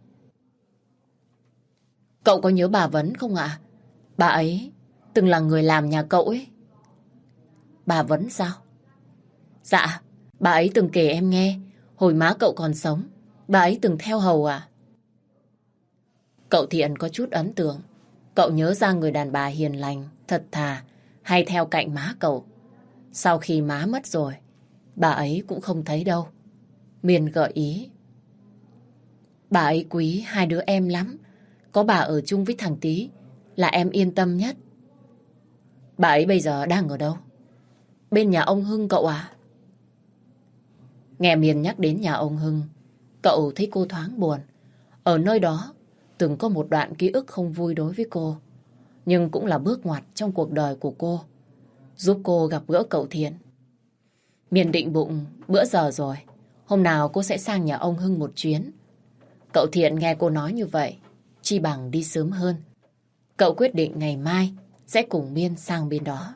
Cậu có nhớ bà Vấn không ạ? Bà ấy từng là người làm nhà cậu ấy. Bà Vấn sao? Dạ, bà ấy từng kể em nghe. Hồi má cậu còn sống, bà ấy từng theo hầu à? Cậu Thiện có chút ấn tượng. Cậu nhớ ra người đàn bà hiền lành, thật thà, hay theo cạnh má cậu. Sau khi má mất rồi, bà ấy cũng không thấy đâu. Miên gợi ý. Bà ấy quý hai đứa em lắm. Có bà ở chung với thằng Tý là em yên tâm nhất. Bà ấy bây giờ đang ở đâu? Bên nhà ông Hưng cậu à? Nghe Miên nhắc đến nhà ông Hưng, cậu thấy cô thoáng buồn. Ở nơi đó từng có một đoạn ký ức không vui đối với cô, nhưng cũng là bước ngoặt trong cuộc đời của cô, giúp cô gặp gỡ cậu Thiện. Miên định bụng bữa giờ rồi, hôm nào cô sẽ sang nhà ông Hưng một chuyến. Cậu Thiện nghe cô nói như vậy, chi bằng đi sớm hơn. Cậu quyết định ngày mai sẽ cùng Miên sang bên đó.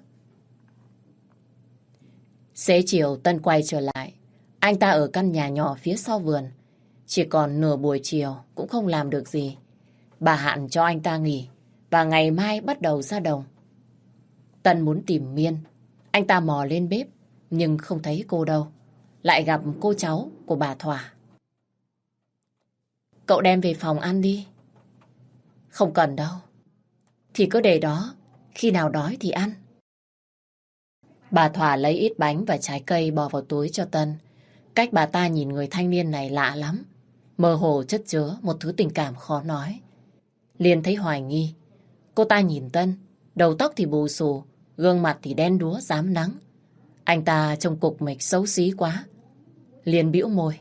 Xế chiều Tân quay trở lại. Anh ta ở căn nhà nhỏ phía sau vườn. Chỉ còn nửa buổi chiều cũng không làm được gì. Bà hạn cho anh ta nghỉ và ngày mai bắt đầu ra đồng. Tân muốn tìm Miên. Anh ta mò lên bếp nhưng không thấy cô đâu. Lại gặp cô cháu của bà Thỏa. Cậu đem về phòng ăn đi. Không cần đâu. Thì cứ để đó, khi nào đói thì ăn. Bà Thỏa lấy ít bánh và trái cây bỏ vào túi cho Tân. Cách bà ta nhìn người thanh niên này lạ lắm. Mơ hồ chất chứa một thứ tình cảm khó nói. Liên thấy hoài nghi. Cô ta nhìn Tân, đầu tóc thì bù xù, gương mặt thì đen đúa rám nắng. Anh ta trông cục mịch xấu xí quá. Liên bĩu môi.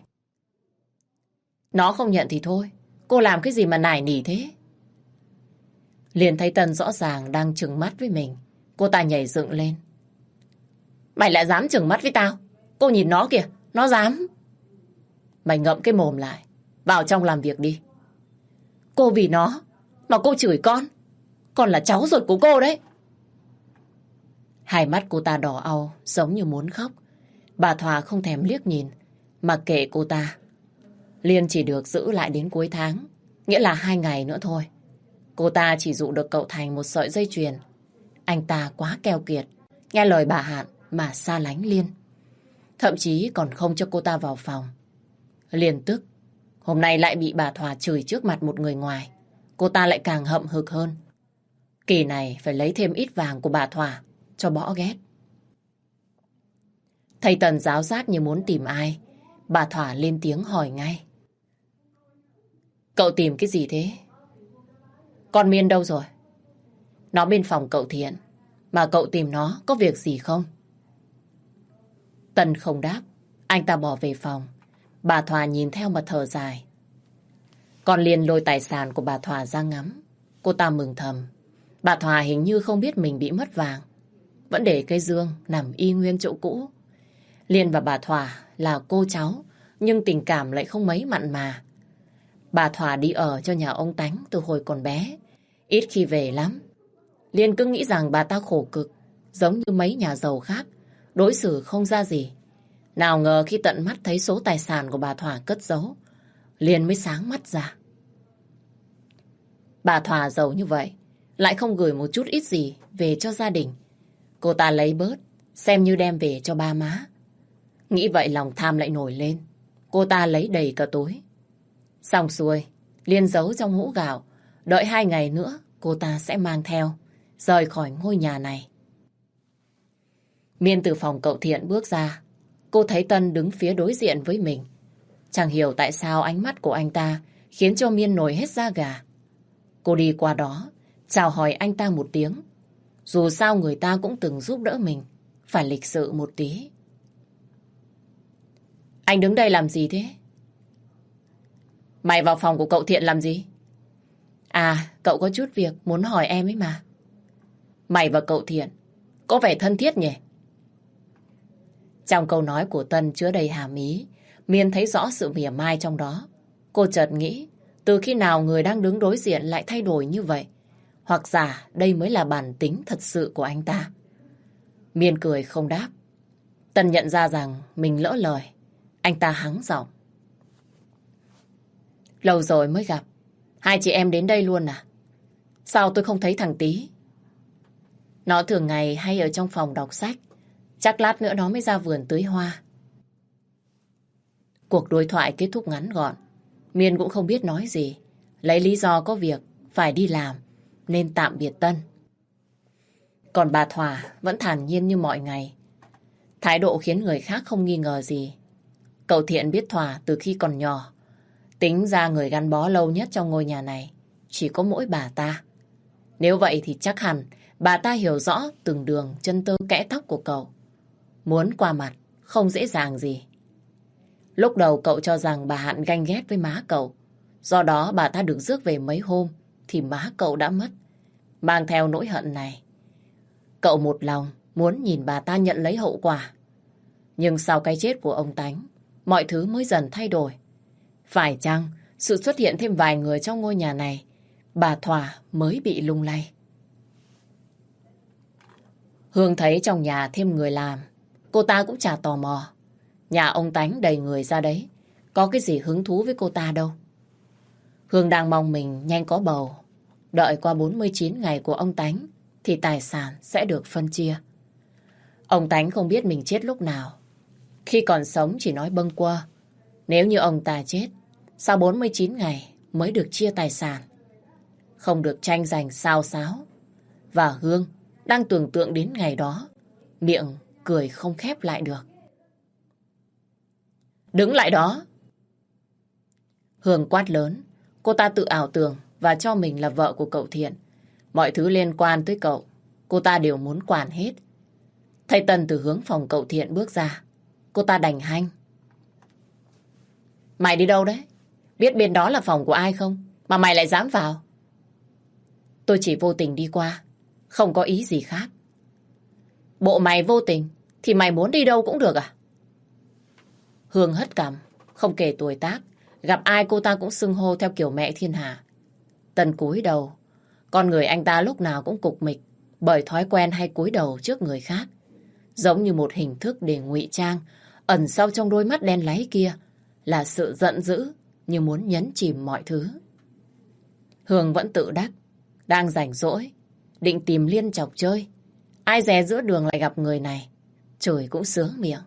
Nó không nhận thì thôi, cô làm cái gì mà nài nỉ thế? Liên thấy Tân rõ ràng đang trừng mắt với mình. Cô ta nhảy dựng lên. Mày lại dám trừng mắt với tao? Cô nhìn nó kìa, nó dám. Mày ngậm cái mồm lại, vào trong làm việc đi. Cô vì nó mà cô chửi con. Con là cháu ruột của cô đấy. Hai mắt cô ta đỏ au, giống như muốn khóc. Bà Thỏa không thèm liếc nhìn, mà kệ cô ta. Liên chỉ được giữ lại đến cuối tháng, nghĩa là hai ngày nữa thôi. Cô ta chỉ dụ được cậu Thành một sợi dây chuyền. Anh ta quá keo kiệt, nghe lời bà Hạn mà xa lánh Liên. Thậm chí còn không cho cô ta vào phòng. Liên tức, hôm nay lại bị bà Thỏa chửi trước mặt một người ngoài. Cô ta lại càng hậm hực hơn. Kỳ này phải lấy thêm ít vàng của bà Thỏa cho bỏ ghét. Thầy Tần giáo giác như muốn tìm ai. Bà Thỏa lên tiếng hỏi ngay. Cậu tìm cái gì thế? Con Miên đâu rồi? Nó bên phòng cậu Thiện. Mà cậu tìm nó có việc gì không? Tần không đáp. Anh ta bỏ về phòng. Bà Thỏa nhìn theo mà thở dài. Con Liên lôi tài sản của bà Thỏa ra ngắm. Cô ta mừng thầm. Bà Thỏa hình như không biết mình bị mất vàng. Vẫn để cây dương nằm y nguyên chỗ cũ. Liên và bà Thỏa là cô cháu, nhưng tình cảm lại không mấy mặn mà. Bà Thỏa đi ở cho nhà ông Tánh từ hồi còn bé, ít khi về lắm. Liên cứ nghĩ rằng bà ta khổ cực, giống như mấy nhà giàu khác, đối xử không ra gì. Nào ngờ khi tận mắt thấy số tài sản của bà Thỏa cất giấu, Liên mới sáng mắt ra. Bà Thỏa giàu như vậy, lại không gửi một chút ít gì về cho gia đình. Cô ta lấy bớt, xem như đem về cho ba má. Nghĩ vậy lòng tham lại nổi lên. Cô ta lấy đầy cả túi. Xong xuôi, Liên giấu trong hũ gạo. Đợi hai ngày nữa, cô ta sẽ mang theo, rời khỏi ngôi nhà này. Miên từ phòng cậu Thiện bước ra. Cô thấy Tân đứng phía đối diện với mình. Chẳng hiểu tại sao ánh mắt của anh ta khiến cho Miên nổi hết da gà. Cô đi qua đó, chào hỏi anh ta một tiếng. Dù sao người ta cũng từng giúp đỡ mình, phải lịch sự một tí. Anh đứng đây làm gì thế? Mày vào phòng của cậu Thiện làm gì? À, cậu có chút việc muốn hỏi em ấy mà. Mày và cậu Thiện có vẻ thân thiết nhỉ? Trong câu nói của Tân chứa đầy hàm ý, Miên thấy rõ sự mỉa mai trong đó. Cô chợt nghĩ, từ khi nào người đang đứng đối diện lại thay đổi như vậy? Hoặc giả đây mới là bản tính thật sự của anh ta. Miên cười không đáp. Tân nhận ra rằng mình lỡ lời. Anh ta hắng giọng. Lâu rồi mới gặp. Hai chị em đến đây luôn à? Sao tôi không thấy thằng Tý? Nó thường ngày hay ở trong phòng đọc sách. Chắc lát nữa nó mới ra vườn tưới hoa. Cuộc đối thoại kết thúc ngắn gọn. Miên cũng không biết nói gì. lấy lý do có việc phải đi làm nên tạm biệt Tân. Còn bà Thỏa vẫn thản nhiên như mọi ngày. Thái độ khiến người khác không nghi ngờ gì. Cậu Thiện biết Thỏa từ khi còn nhỏ. Tính ra người gắn bó lâu nhất trong ngôi nhà này chỉ có mỗi bà ta. Nếu vậy thì chắc hẳn bà ta hiểu rõ từng đường chân tơ kẽ tóc của cậu. Muốn qua mặt không dễ dàng gì. Lúc đầu cậu cho rằng bà Hạn ganh ghét với má cậu. Do đó bà ta được rước về mấy hôm thì má cậu đã mất. Mang theo nỗi hận này, cậu một lòng muốn nhìn bà ta nhận lấy hậu quả. Nhưng sau cái chết của ông Tánh, mọi thứ mới dần thay đổi. Phải chăng sự xuất hiện thêm vài người trong ngôi nhà này, bà Thỏa mới bị lung lay? Hương thấy trong nhà thêm người làm, cô ta cũng chả tò mò. Nhà ông Tánh đầy người ra đấy, có cái gì hứng thú với cô ta đâu. Hương đang mong mình nhanh có bầu. Đợi qua bốn mươi chín ngày của ông Tánh thì tài sản sẽ được phân chia. Ông Tánh không biết mình chết lúc nào. Khi còn sống chỉ nói bâng quơ. Nếu như ông ta chết, sau bốn mươi chín ngày mới được chia tài sản. Không được tranh giành xao xáo. Và Hương đang tưởng tượng đến ngày đó, miệng cười không khép lại được. Đứng lại đó! Hương quát lớn. Cô ta tự ảo tưởng và cho mình là vợ của cậu Thiện. Mọi thứ liên quan tới cậu, cô ta đều muốn quản hết. Thấy Tân từ hướng phòng cậu Thiện bước ra, cô ta đành hanh. Mày đi đâu đấy? Biết bên đó là phòng của ai không? Mà mày lại dám vào? Tôi chỉ vô tình đi qua, không có ý gì khác. Bộ mày vô tình, thì mày muốn đi đâu cũng được à? Hương hất cằm, không kể tuổi tác. Gặp ai cô ta cũng xưng hô theo kiểu mẹ thiên hạ. Tân cúi đầu. Con người anh ta lúc nào cũng cục mịch bởi thói quen hay cúi đầu trước người khác. Giống như một hình thức để ngụy trang. Ẩn sâu trong đôi mắt đen láy kia là sự giận dữ, như muốn nhấn chìm mọi thứ. Hương vẫn tự đắc, đang rảnh rỗi, định tìm Liên chọc chơi. Ai dè giữa đường lại gặp người này, trời cũng sướng miệng.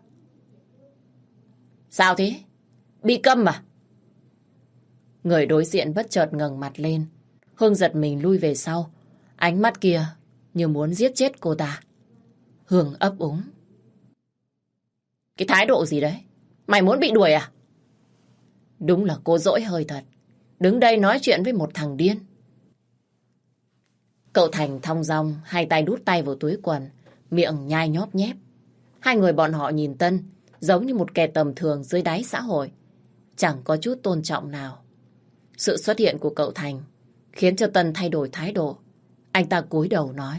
Sao thế? Bị câm à? Người đối diện bất chợt ngẩng mặt lên. Hương giật mình lui về sau. Ánh mắt kia như muốn giết chết cô ta. Hương ấp úng. Cái thái độ gì đấy? Mày muốn bị đuổi à? Đúng là cô dỗi hơi thật. Đứng đây nói chuyện với một thằng điên. Cậu Thành thong dong, hai tay đút tay vào túi quần, miệng nhai nhóp nhép. Hai người bọn họ nhìn Tân giống như một kẻ tầm thường dưới đáy xã hội. Chẳng có chút tôn trọng nào. Sự xuất hiện của cậu Thành khiến cho Tân thay đổi thái độ. Anh ta cúi đầu nói.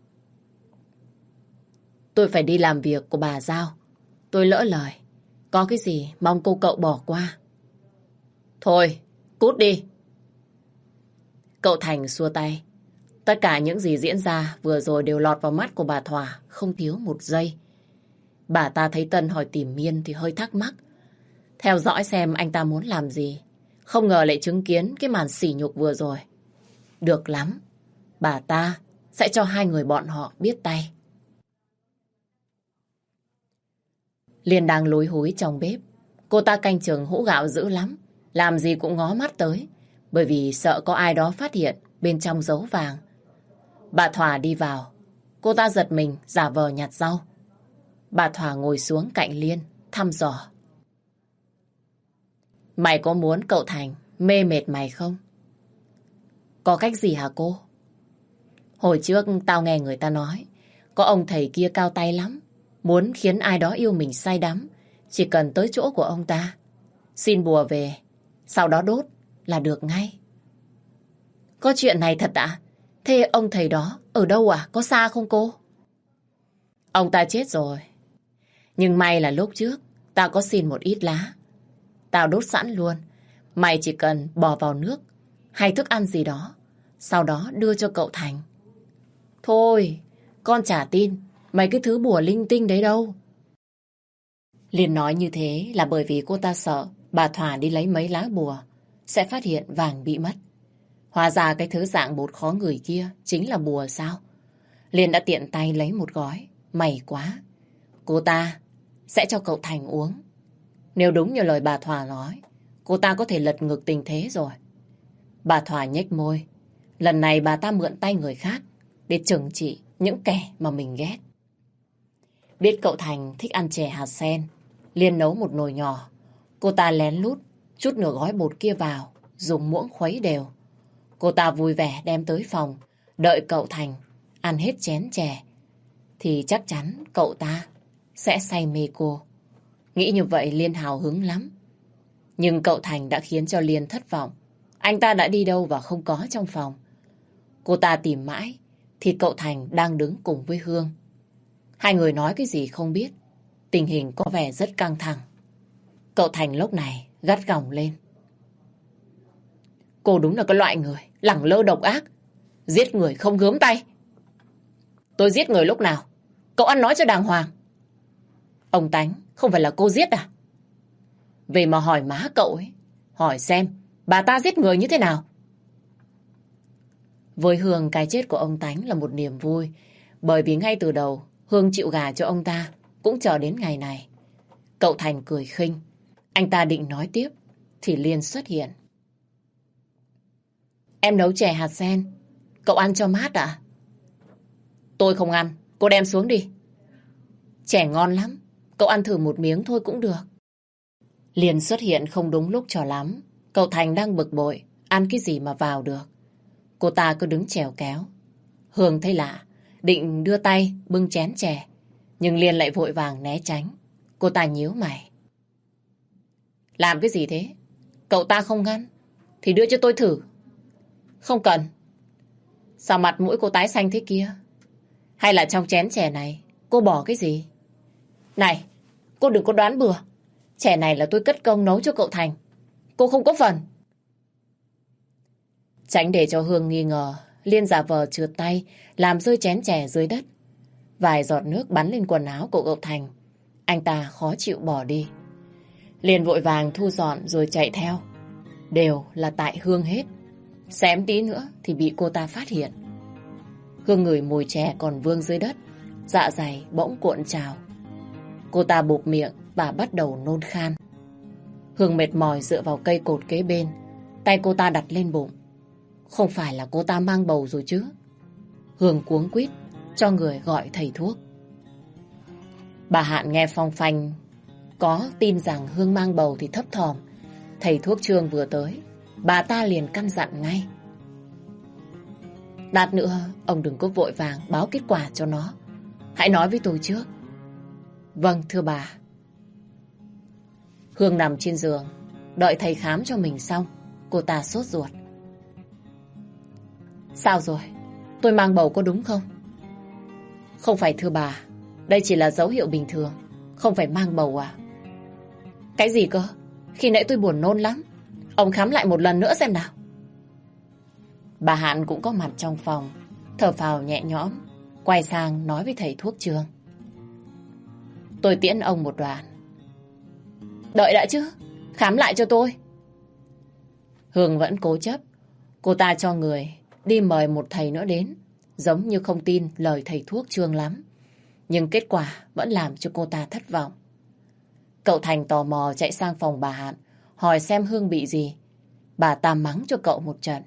Tôi phải đi làm việc của bà Giao. Tôi lỡ lời. Có cái gì mong cô cậu bỏ qua. Thôi, cút đi. Cậu Thành xua tay. Tất cả những gì diễn ra vừa rồi đều lọt vào mắt của bà Thỏa, không thiếu một giây. Bà ta thấy Tân hỏi tìm miên thì hơi thắc mắc. Theo dõi xem anh ta muốn làm gì. Không ngờ lại chứng kiến cái màn sỉ nhục vừa rồi. Được lắm. Bà ta sẽ cho hai người bọn họ biết tay. Liên đang lúi húi trong bếp. Cô ta canh chừng hũ gạo dữ lắm. Làm gì cũng ngó mắt tới. Bởi vì sợ có ai đó phát hiện bên trong giấu vàng. Bà Thỏa đi vào. Cô ta giật mình giả vờ nhặt rau. Bà Thỏa ngồi xuống cạnh Liên thăm dò. Mày có muốn cậu Thành mê mệt mày không? Có cách gì hả cô? Hồi trước tao nghe người ta nói có ông thầy kia cao tay lắm. Muốn khiến ai đó yêu mình say đắm, chỉ cần tới chỗ của ông ta, xin bùa về, sau đó đốt là được ngay. Có chuyện này thật ạ? Thế ông thầy đó ở đâu à? Có xa không cô? Ông ta chết rồi. Nhưng may là lúc trước tao có xin một ít lá. Tao đốt sẵn luôn. Mày chỉ cần bỏ vào nước hay thức ăn gì đó, sau đó đưa cho cậu Thành. Thôi, con chả tin mấy cái thứ bùa linh tinh đấy đâu. Liên nói như thế là bởi vì cô ta sợ bà Thỏa đi lấy mấy lá bùa sẽ phát hiện vàng bị mất. Hóa ra cái thứ dạng bột khó ngửi kia chính là bùa sao? Liên đã tiện tay lấy một gói. May quá. Cô ta sẽ cho cậu Thành uống. Nếu đúng như lời bà Thỏa nói, cô ta có thể lật ngược tình thế rồi. Bà Thoa nhếch môi. Lần này bà ta mượn tay người khác để trừng trị những kẻ mà mình ghét. Biết cậu Thành thích ăn chè hạt sen, Liên nấu một nồi nhỏ. Cô ta lén lút chút nửa gói bột kia vào, dùng muỗng khuấy đều. Cô ta vui vẻ đem tới phòng, đợi cậu Thành ăn hết chén chè. Thì chắc chắn cậu ta sẽ say mê cô. Nghĩ như vậy Liên hào hứng lắm. Nhưng cậu Thành đã khiến cho Liên thất vọng. Anh ta đã đi đâu và không có trong phòng. Cô ta tìm mãi thì cậu Thành đang đứng cùng với Hương. Hai người nói cái gì không biết. Tình hình có vẻ rất căng thẳng. Cậu Thành lúc này gắt gỏng lên. Cô đúng là cái loại người lẳng lơ độc ác, giết người không gớm tay. Tôi giết người lúc nào? Cậu ăn nói cho đàng hoàng. Ông Tánh, không phải là cô giết à? Về mà hỏi má cậu ấy, hỏi xem bà ta giết người như thế nào. Với Hương, cái chết của ông Tánh là một niềm vui, bởi vì ngay từ đầu Hương chịu gả cho ông ta, cũng chờ đến ngày này. Cậu Thành cười khinh. Anh ta định nói tiếp thì Liên xuất hiện. Em nấu chè hạt sen, cậu ăn cho mát ạ? Tôi không ăn, cô đem xuống đi. Chè ngon lắm, cậu ăn thử một miếng thôi cũng được. Liên xuất hiện không đúng lúc cho lắm. Cậu Thành đang bực bội, ăn cái gì mà vào được. Cô ta cứ đứng chèo kéo. Hương thấy lạ, định đưa tay bưng chén chè, nhưng Liên lại vội vàng né tránh. Cô ta nhíu mày. Làm cái gì thế? Cậu ta không ngăn thì đưa cho tôi thử. Không cần. Sao mặt mũi cô tái xanh thế kia? Hay là trong chén chè này cô bỏ cái gì? Này, cô đừng có đoán bừa. Chè này là tôi cất công nấu cho cậu Thành. Cô không có phần. Tránh để cho Hương nghi ngờ, Liên giả vờ trượt tay, làm rơi chén chè dưới đất. Vài giọt nước bắn lên quần áo của cậu Thành. Anh ta khó chịu bỏ đi. Liên vội vàng thu dọn rồi chạy theo. Đều là tại Hương hết. Xém tí nữa thì bị cô ta phát hiện. Hương ngửi mùi chè còn vương dưới đất, dạ dày bỗng cuộn trào. Cô ta bụp miệng và bắt đầu nôn khan. Hương mệt mỏi dựa vào cây cột kế bên, tay cô ta đặt lên bụng. Không phải là cô ta mang bầu rồi chứ? Hương cuống quýt cho người gọi thầy thuốc. Bà Hạn nghe phong phanh có tin rằng Hương mang bầu thì thấp thỏm. Thầy thuốc Trương vừa tới, bà ta liền căn dặn ngay. Đát nữa, ông đừng có vội vàng báo kết quả cho nó. Hãy nói với tôi trước. Vâng, thưa bà. Hương nằm trên giường, đợi thầy khám cho mình xong. Cô ta sốt ruột. Sao rồi? Tôi mang bầu có đúng không? Không phải thưa bà. Đây chỉ là dấu hiệu bình thường, không phải mang bầu à? Cái gì cơ? Khi nãy tôi buồn nôn lắm. Ông khám lại một lần nữa xem nào. Bà Hạn cũng có mặt trong phòng, thở phào nhẹ nhõm, quay sang nói với thầy thuốc Trương. Tôi tiễn ông một đoạn. Đợi đã chứ, khám lại cho tôi. Hương vẫn cố chấp. Cô ta cho người đi mời một thầy nữa đến, giống như không tin lời thầy thuốc Trương lắm. Nhưng kết quả vẫn làm cho cô ta thất vọng. Cậu Thành tò mò chạy sang phòng bà Hạn, hỏi xem Hương bị gì. Bà ta mắng cho cậu một trận.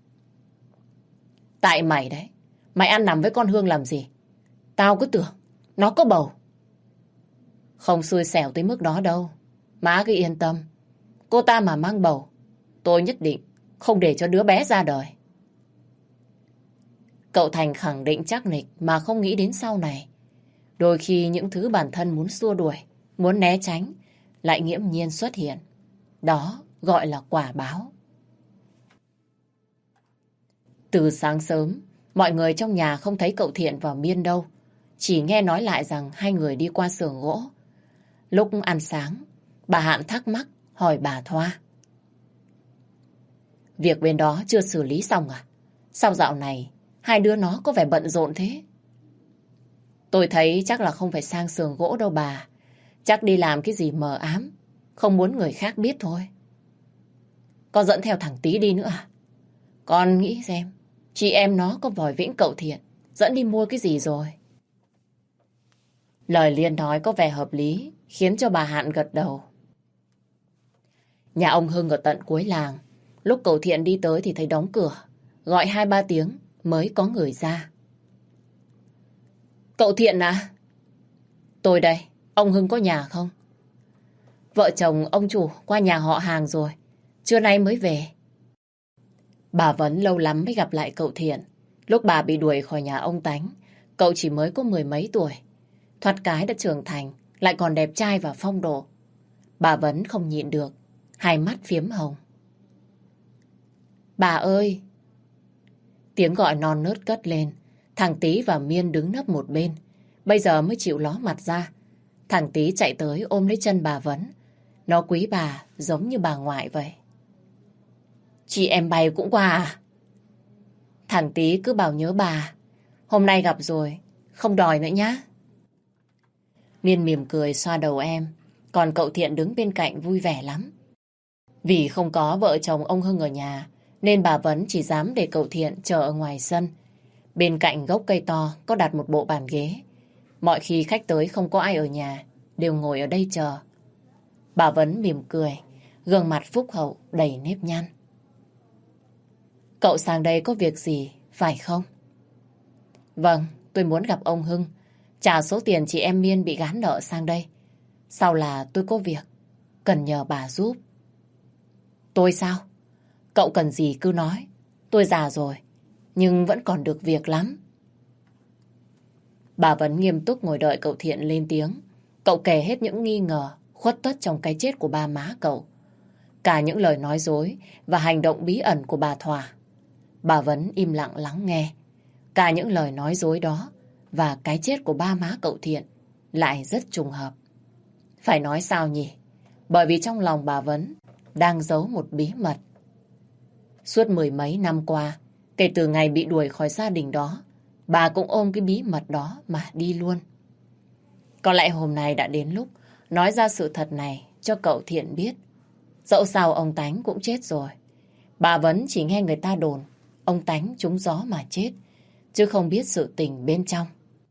Tại mày đấy, mày ăn nằm với con Hương làm gì? Tao cứ tưởng nó có bầu. Không xui xẻo tới mức đó đâu. Má cứ yên tâm. Cô ta mà mang bầu, tôi nhất định không để cho đứa bé ra đời. Cậu Thành khẳng định chắc nịch mà không nghĩ đến sau này. Đôi khi những thứ bản thân muốn xua đuổi, muốn né tránh, lại nghiễm nhiên xuất hiện. Đó gọi là quả báo. Từ sáng sớm, mọi người trong nhà không thấy cậu Thiện và Miên đâu. Chỉ nghe nói lại rằng hai người đi qua xưởng gỗ. Lúc ăn sáng, bà Hạn thắc mắc hỏi bà Thoa. Việc bên đó chưa xử lý xong à? Sao dạo này hai đứa nó có vẻ bận rộn thế? Tôi thấy chắc là không phải sang xưởng gỗ đâu bà. Chắc đi làm cái gì mờ ám, không muốn người khác biết thôi. Con dẫn theo thằng Tý đi nữa à? Con nghĩ xem, chị em nó có vòi vĩnh cậu Thiện dẫn đi mua cái gì rồi? Lời Liên nói có vẻ hợp lý, khiến cho bà Hạn gật đầu. Nhà ông Hưng ở tận cuối làng, Lúc cậu Thiện đi tới thì thấy đóng cửa, gọi hai ba tiếng mới có người ra. Cậu Thiện à? Tôi đây, ông Hưng có nhà không? Vợ chồng ông chủ qua nhà họ hàng rồi, trưa nay mới về. Bà Vấn lâu lắm mới gặp lại cậu Thiện. Lúc bà bị đuổi khỏi nhà ông Tánh, cậu chỉ mới có mười mấy tuổi. Thoát cái đã trưởng thành, lại còn đẹp trai và phong độ. Bà Vấn không nhịn được, hai mắt phiếm hồng. Bà ơi! Tiếng gọi non nớt cất lên. Thằng Tý và Miên đứng nấp một bên, bây giờ mới chịu ló mặt ra. Thằng Tý chạy tới ôm lấy chân bà Vấn. Nó quý bà giống như bà ngoại vậy. Chị em bay cũng qua à? Thằng Tý cứ bảo nhớ bà. Hôm nay gặp rồi, không đòi nữa nhá. Miên mỉm cười xoa đầu em, còn cậu Thiện đứng bên cạnh vui vẻ lắm. Vì không có vợ chồng ông Hưng ở nhà, nên bà Vấn chỉ dám để cậu Thiện chờ ở ngoài sân. Bên cạnh gốc cây to có đặt một bộ bàn ghế. Mọi khi khách tới không có ai ở nhà, đều ngồi ở đây chờ. Bà Vấn mỉm cười, gương mặt phúc hậu đầy nếp nhăn. Cậu sang đây có việc gì, phải không? Vâng, tôi muốn gặp ông Hưng, trả số tiền chị em Miên bị gán nợ sang đây. Sau là tôi có việc, cần nhờ bà giúp. Tôi sao? Cậu cần gì cứ nói. Tôi già rồi, nhưng vẫn còn được việc lắm. Bà Vấn nghiêm túc ngồi đợi cậu Thiện lên tiếng. Cậu kể hết những nghi ngờ, khuất tất trong cái chết của ba má cậu. Cả những lời nói dối và hành động bí ẩn của bà Thỏa. Bà Vấn im lặng lắng nghe. Cả những lời nói dối đó và cái chết của ba má cậu Thiện lại rất trùng hợp. Phải nói sao nhỉ? Bởi vì trong lòng bà Vấn đang giấu một bí mật. Suốt mười mấy năm qua, kể từ ngày bị đuổi khỏi gia đình đó, bà cũng ôm cái bí mật đó mà đi luôn. Có lẽ hôm nay đã đến lúc nói ra sự thật này cho cậu Thiện biết. Dẫu sao ông Tánh cũng chết rồi. Bà Vấn chỉ nghe người ta đồn ông Tánh trúng gió mà chết, chứ không biết sự tình bên trong.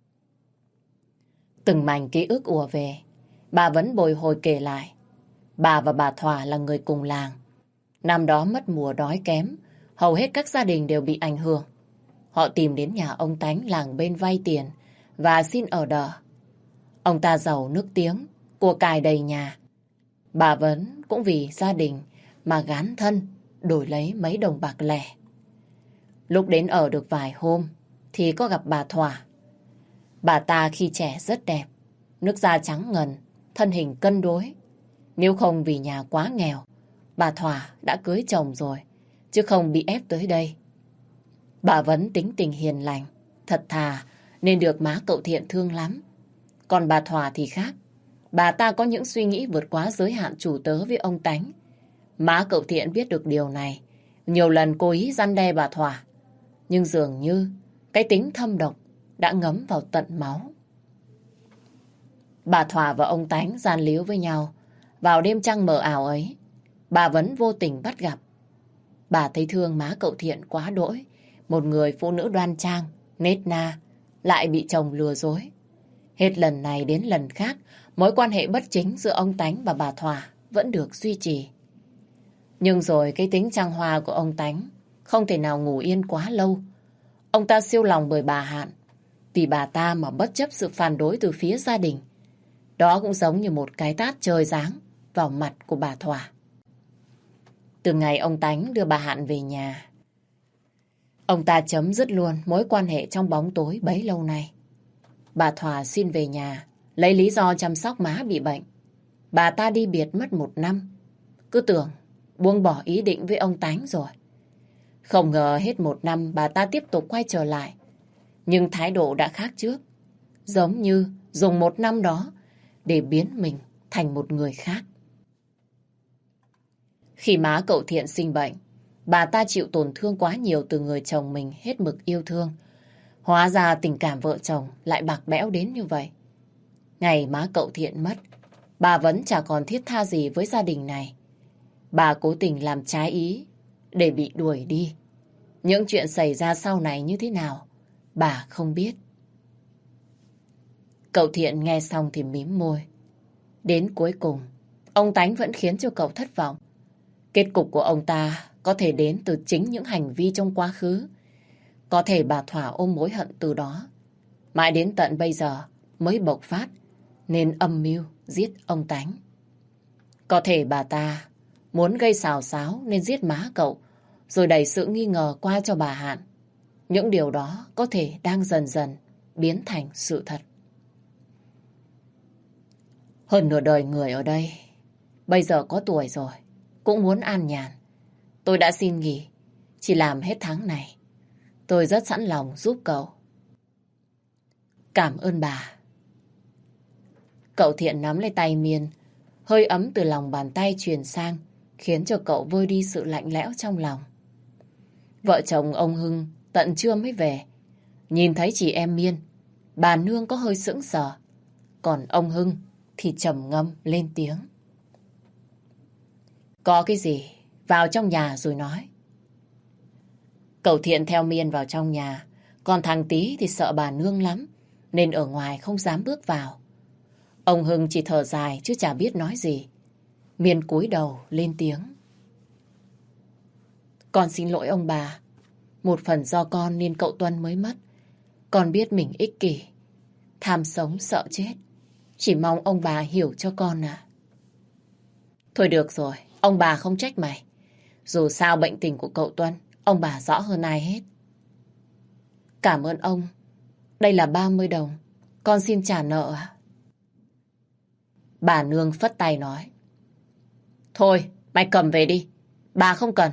Từng mảnh ký ức ùa về, bà Vấn bồi hồi kể lại. Bà và bà Thỏa là người cùng làng. Năm đó mất mùa đói kém, hầu hết các gia đình đều bị ảnh hưởng. Họ tìm đến nhà ông Tánh làng bên vay tiền và xin ở đợ. Ông ta giàu nước tiếng, của cải đầy nhà. Bà Vấn cũng vì gia đình mà gán thân đổi lấy mấy đồng bạc lẻ. Lúc đến ở được vài hôm thì có gặp bà Thỏa. Bà ta khi trẻ rất đẹp, nước da trắng ngần, thân hình cân đối. Nếu không vì nhà quá nghèo, bà Thỏa đã cưới chồng rồi, chứ không bị ép tới đây. Bà Vấn tính tình hiền lành, thật thà, nên được má cậu Thiện thương lắm. Còn bà Thỏa thì khác. Bà ta có những suy nghĩ vượt quá giới hạn chủ tớ với ông Tánh. Má cậu Thiện biết được điều này, nhiều lần cố ý răn đe bà Thỏa. Nhưng dường như cái tính thâm độc đã ngấm vào tận máu. Bà Thỏa và ông Tánh gian líu với nhau. Vào đêm trăng mờ ảo ấy, bà Vấn vô tình bắt gặp. Bà thấy thương má cậu Thiện quá đỗi. Một người phụ nữ đoan trang, nết na, lại bị chồng lừa dối. Hết lần này đến lần khác, mối quan hệ bất chính giữa ông Tánh và bà Thỏa vẫn được duy trì. Nhưng rồi cái tính trăng hoa của ông Tánh không thể nào ngủ yên quá lâu. Ông ta siêu lòng bởi bà Hạn, vì bà ta mà bất chấp sự phản đối từ phía gia đình. Đó cũng giống như một cái tát trời giáng vào mặt của bà Thỏa. Từ ngày ông Tánh đưa bà Hạn về nhà, ông ta chấm dứt luôn mối quan hệ trong bóng tối bấy lâu nay. Bà Thỏa xin về nhà, lấy lý do chăm sóc má bị bệnh. Bà ta đi biệt mất một năm. Cứ tưởng buông bỏ ý định với ông Tánh rồi. Không ngờ hết một năm bà ta tiếp tục quay trở lại. Nhưng thái độ đã khác trước. Giống như dùng một năm đó để biến mình thành một người khác. Khi má cậu Thiện sinh bệnh, bà ta chịu tổn thương quá nhiều từ người chồng mình hết mực yêu thương. Hóa ra tình cảm vợ chồng lại bạc bẽo đến như vậy. Ngày má cậu Thiện mất, bà vẫn chả còn thiết tha gì với gia đình này. Bà cố tình làm trái ý để bị đuổi đi. Những chuyện xảy ra sau này như thế nào, bà không biết. Cậu Thiện nghe xong thì mím môi. Đến cuối cùng, ông Tánh vẫn khiến cho cậu thất vọng. Kết cục của ông ta có thể đến từ chính những hành vi trong quá khứ. Có thể bà Thỏa ôm mối hận từ đó. Mãi đến tận bây giờ mới bộc phát nên âm mưu giết ông Tánh. Có thể bà ta muốn gây xào xáo nên giết má cậu, rồi đẩy sự nghi ngờ qua cho bà Hạn. Những điều đó có thể đang dần dần biến thành sự thật. Hơn nửa đời người ở đây, bây giờ có tuổi rồi, cũng muốn an nhàn. Tôi đã xin nghỉ, chỉ làm hết tháng này. Tôi rất sẵn lòng giúp cậu. Cảm ơn bà. Cậu Thiện nắm lấy tay Miên, hơi ấm từ lòng bàn tay truyền sang, khiến cho cậu vơi đi sự lạnh lẽo trong lòng. Vợ chồng ông Hưng tận trưa mới về. Nhìn thấy chị em Miên, bà Nương có hơi sững sờ. Còn ông Hưng thì trầm ngâm lên tiếng. Có cái gì, vào trong nhà rồi nói. Cậu Thiện theo Miên vào trong nhà, còn thằng Tý thì sợ bà Nương lắm, nên ở ngoài không dám bước vào. Ông Hưng chỉ thở dài chứ chả biết nói gì. Miên cúi đầu lên tiếng. Con xin lỗi ông bà. Một phần do con nên cậu Tuân mới mất. Con biết mình ích kỷ, tham sống sợ chết. Chỉ mong ông bà hiểu cho con à. Thôi được rồi, ông bà không trách mày. Dù sao bệnh tình của cậu Tuân, ông bà rõ hơn ai hết. Cảm ơn ông. Đây là ba mươi đồng. Con xin trả nợ à? Bà Nương phất tay nói. Thôi, mày cầm về đi. Bà không cần.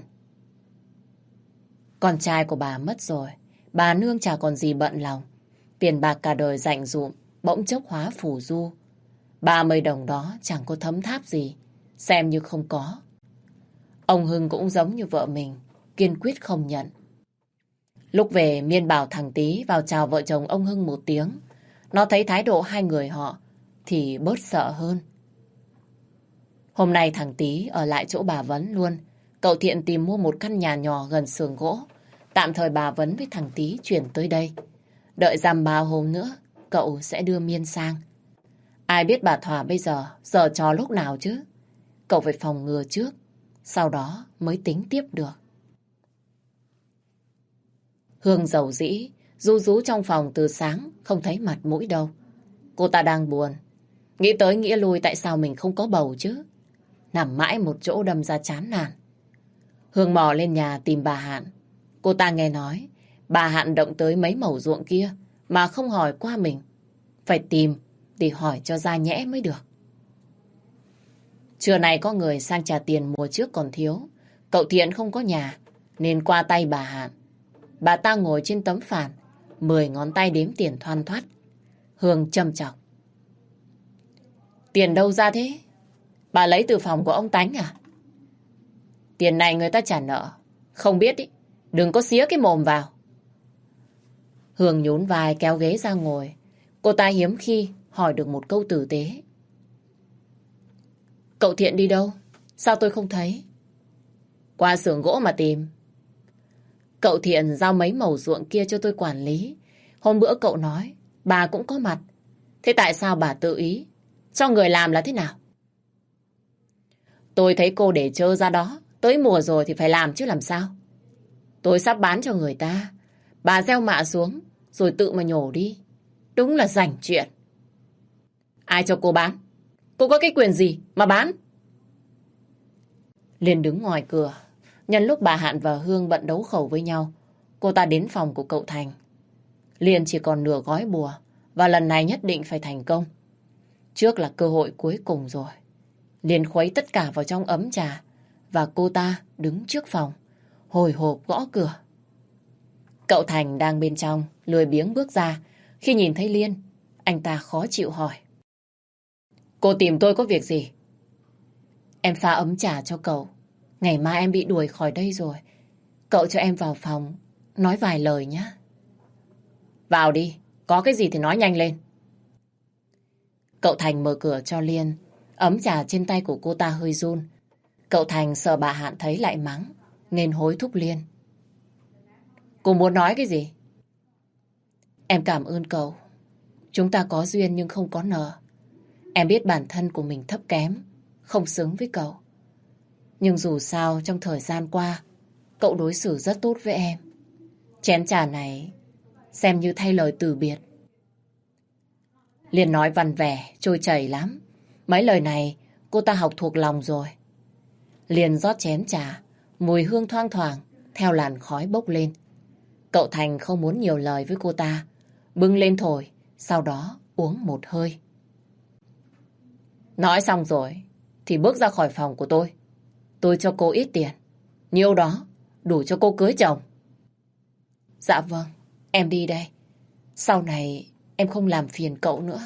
Con trai của bà mất rồi. Bà Nương chả còn gì bận lòng. Tiền bạc cả đời dành dụm, bỗng chốc hóa phù du. Ba mươi đồng đó chẳng có thấm tháp gì, xem như không có. Ông Hưng cũng giống như vợ mình, kiên quyết không nhận. Lúc về, Miên bảo thằng Tý vào chào vợ chồng ông Hưng một tiếng. Nó thấy thái độ hai người họ thì bớt sợ hơn. Hôm nay thằng Tý ở lại chỗ bà Vấn luôn. Cậu Thiện tìm mua một căn nhà nhỏ gần xưởng gỗ. Tạm thời bà Vấn với thằng Tý chuyển tới đây. Đợi dăm ba hôm nữa, cậu sẽ đưa Miên sang. Ai biết bà Thỏa bây giờ, giờ trò lúc nào chứ. Cậu phải phòng ngừa trước, sau đó mới tính tiếp được. Hương dầu dĩ, ru rú trong phòng từ sáng, không thấy mặt mũi đâu. Cô ta đang buồn. Nghĩ tới nghĩ lui tại sao mình không có bầu chứ. Nằm mãi một chỗ đâm ra chán nản. Hương mò lên nhà tìm bà Hạn. Cô ta nghe nói bà Hạn động tới mấy mẩu ruộng kia mà không hỏi qua mình. Phải tìm để hỏi cho ra nhẽ mới được. Trưa nay có người sang trả tiền mùa trước còn thiếu. Cậu Thiện không có nhà nên qua tay bà Hạn. Bà ta ngồi trên tấm phản, mười ngón tay đếm tiền thoăn thoắt. Hương châm chọc. Tiền đâu ra thế? Bà lấy từ phòng của ông Tánh à? Tiền này người ta trả nợ. Không biết ý, đừng có xía cái mồm vào. Hương nhún vai kéo ghế ra ngồi. Cô ta hiếm khi hỏi được một câu tử tế. Cậu Thiện đi đâu? Sao tôi không thấy? Qua xưởng gỗ mà tìm. Cậu Thiện giao mấy mẩu ruộng kia cho tôi quản lý. Hôm bữa cậu nói bà cũng có mặt. Thế tại sao bà tự ý cho người làm là thế nào? Tôi thấy cô để trơ ra đó. Tới mùa rồi thì phải làm chứ làm sao. Tôi sắp bán cho người ta. Bà gieo mạ xuống rồi tự mà nhổ đi. Đúng là rảnh chuyện. Ai cho cô bán? Cô có cái quyền gì mà bán? Liên đứng ngoài cửa. Nhân lúc bà Hạn và Hương bận đấu khẩu với nhau, cô ta đến phòng của cậu Thành. Liên chỉ còn nửa gói bùa và lần này nhất định phải thành công. Trước là cơ hội cuối cùng rồi. Liên khuấy tất cả vào trong ấm trà và cô ta đứng trước phòng, hồi hộp gõ cửa. Cậu Thành đang bên trong, lười biếng bước ra. Khi nhìn thấy Liên, anh ta khó chịu hỏi. Cô tìm tôi có việc gì? Em pha ấm trà cho cậu. Ngày mai em bị đuổi khỏi đây rồi. Cậu cho em vào phòng, nói vài lời nhé. Vào đi, có cái gì thì nói nhanh lên. Cậu Thành mở cửa cho Liên. Ấm trà trên tay của cô ta hơi run. Cậu Thành sợ bà Hạn thấy lại mắng, nên hối thúc Liên. Cô muốn nói cái gì? Em cảm ơn cậu. Chúng ta có duyên nhưng không có nợ. Em biết bản thân của mình thấp kém, không xứng với cậu. Nhưng dù sao trong thời gian qua, cậu đối xử rất tốt với em. Chén trà này xem như thay lời từ biệt. Liên nói văn vẻ, trôi chảy lắm. Mấy lời này cô ta học thuộc lòng rồi. Liên rót chén trà, mùi hương thoang thoảng, theo làn khói bốc lên. Cậu Thành không muốn nhiều lời với cô ta, bưng lên thổi, sau đó uống một hơi. Nói xong rồi, thì bước ra khỏi phòng của tôi. Tôi cho cô ít tiền, nhiêu đó đủ cho cô cưới chồng. Dạ vâng, em đi đây. Sau này em không làm phiền cậu nữa.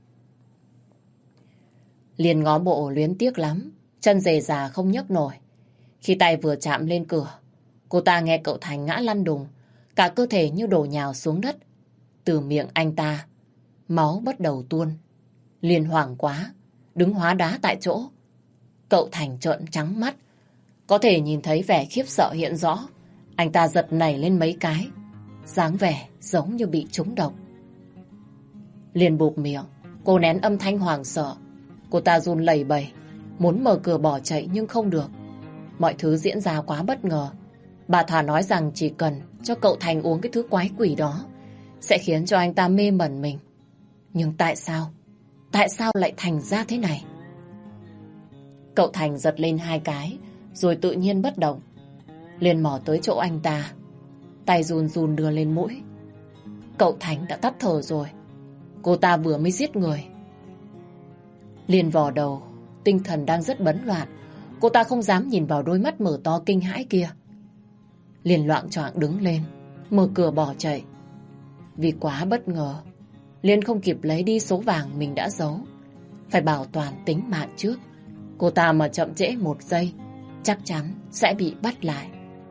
Liên ngó bộ luyến tiếc lắm, chân dề già không nhấc nổi. Khi tay vừa chạm lên cửa, cô ta nghe cậu Thành ngã lăn đùng, cả cơ thể như đổ nhào xuống đất. Từ miệng anh ta, máu bắt đầu tuôn. Liên hoảng quá, đứng hóa đá tại chỗ. Cậu Thành trợn trắng mắt, có thể nhìn thấy vẻ khiếp sợ hiện rõ. Anh ta giật nảy lên mấy cái, dáng vẻ giống như bị trúng độc. Liên bụp miệng, cô nén âm thanh hoảng sợ. Cô ta run lẩy bẩy, muốn mở cửa bỏ chạy nhưng không được. Mọi thứ diễn ra quá bất ngờ. Bà Thà nói rằng chỉ cần cho cậu Thành uống cái thứ quái quỷ đó sẽ khiến cho anh ta mê mẩn mình. Nhưng tại sao? Tại sao lại thành ra thế này? Cậu Thành giật lên hai cái, rồi tự nhiên bất động. Liền mò tới chỗ anh ta, tay run run đưa lên mũi. Cậu Thành đã tắt thở rồi. Cô ta vừa mới giết người. Liền vò đầu, tinh thần đang rất bấn loạn. Cô ta không dám nhìn vào đôi mắt mở to kinh hãi kia. Liền loạng choạng đứng lên, mở cửa bỏ chạy. Vì quá bất ngờ, Liên không kịp lấy đi số vàng mình đã giấu. Phải bảo toàn tính mạng trước. Cô ta mà chậm trễ một giây, chắc chắn sẽ bị bắt lại.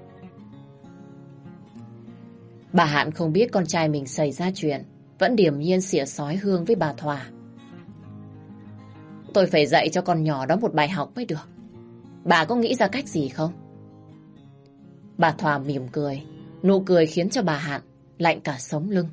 Bà Hạn không biết con trai mình xảy ra chuyện, vẫn điềm nhiên xỉa xói Hương với bà Thỏa. Tôi phải dạy cho con nhỏ đó một bài học mới được. Bà có nghĩ ra cách gì không? Bà Thỏa mỉm cười, nụ cười khiến cho bà Hạn lạnh cả sống lưng.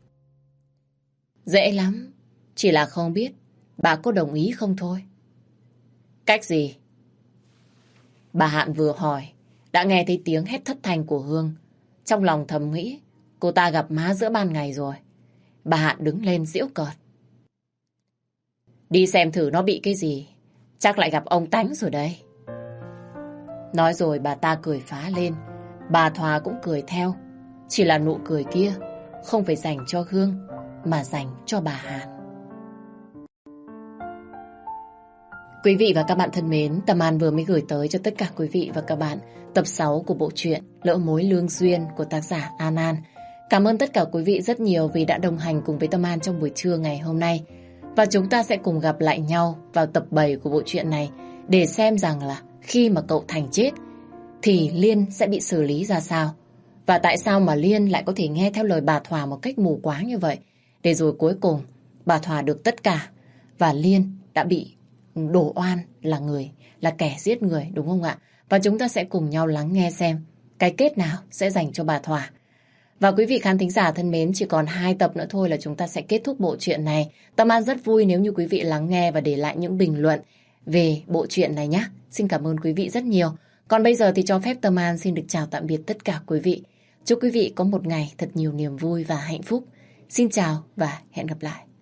Dễ lắm, chỉ là không biết bà có đồng ý không thôi. Cách gì? Bà Hạn vừa hỏi, đã nghe thấy tiếng hét thất thanh của Hương. Trong lòng thầm nghĩ, cô ta gặp má giữa ban ngày rồi. Bà Hạn đứng lên giễu cợt. Đi xem thử nó bị cái gì, chắc lại gặp ông Tánh rồi đây. Nói rồi bà ta cười phá lên. Bà Thoa cũng cười theo. Chỉ là nụ cười kia không phải dành cho Hương, mà dành cho bà Hạn. Quý vị và các bạn thân mến, Tâm An vừa mới gửi tới cho tất cả quý vị và các bạn tập sáu của bộ truyện Lỡ Mối Lương Duyên của tác giả An An. Cảm ơn tất cả quý vị rất nhiều vì đã đồng hành cùng với Tâm An trong buổi trưa ngày hôm nay. Và chúng ta sẽ cùng gặp lại nhau vào tập bảy của bộ truyện này để xem rằng là khi mà cậu Thành chết thì Liên sẽ bị xử lý ra sao. Và tại sao mà Liên lại có thể nghe theo lời bà Thỏa một cách mù quáng như vậy. Để rồi cuối cùng bà Thỏa được tất cả và Liên đã bị đổ oan là người, là kẻ giết người, đúng không ạ? Và chúng ta sẽ cùng nhau lắng nghe xem cái kết nào sẽ dành cho bà Thỏa. Và quý vị khán thính giả thân mến, chỉ còn hai tập nữa thôi là chúng ta sẽ kết thúc bộ truyện này. Tâm An rất vui nếu như quý vị lắng nghe và để lại những bình luận về bộ truyện này nhé. Xin cảm ơn quý vị rất nhiều. Còn bây giờ thì cho phép Tâm An xin được chào tạm biệt tất cả quý vị. Chúc quý vị có một ngày thật nhiều niềm vui và hạnh phúc. Xin chào và hẹn gặp lại.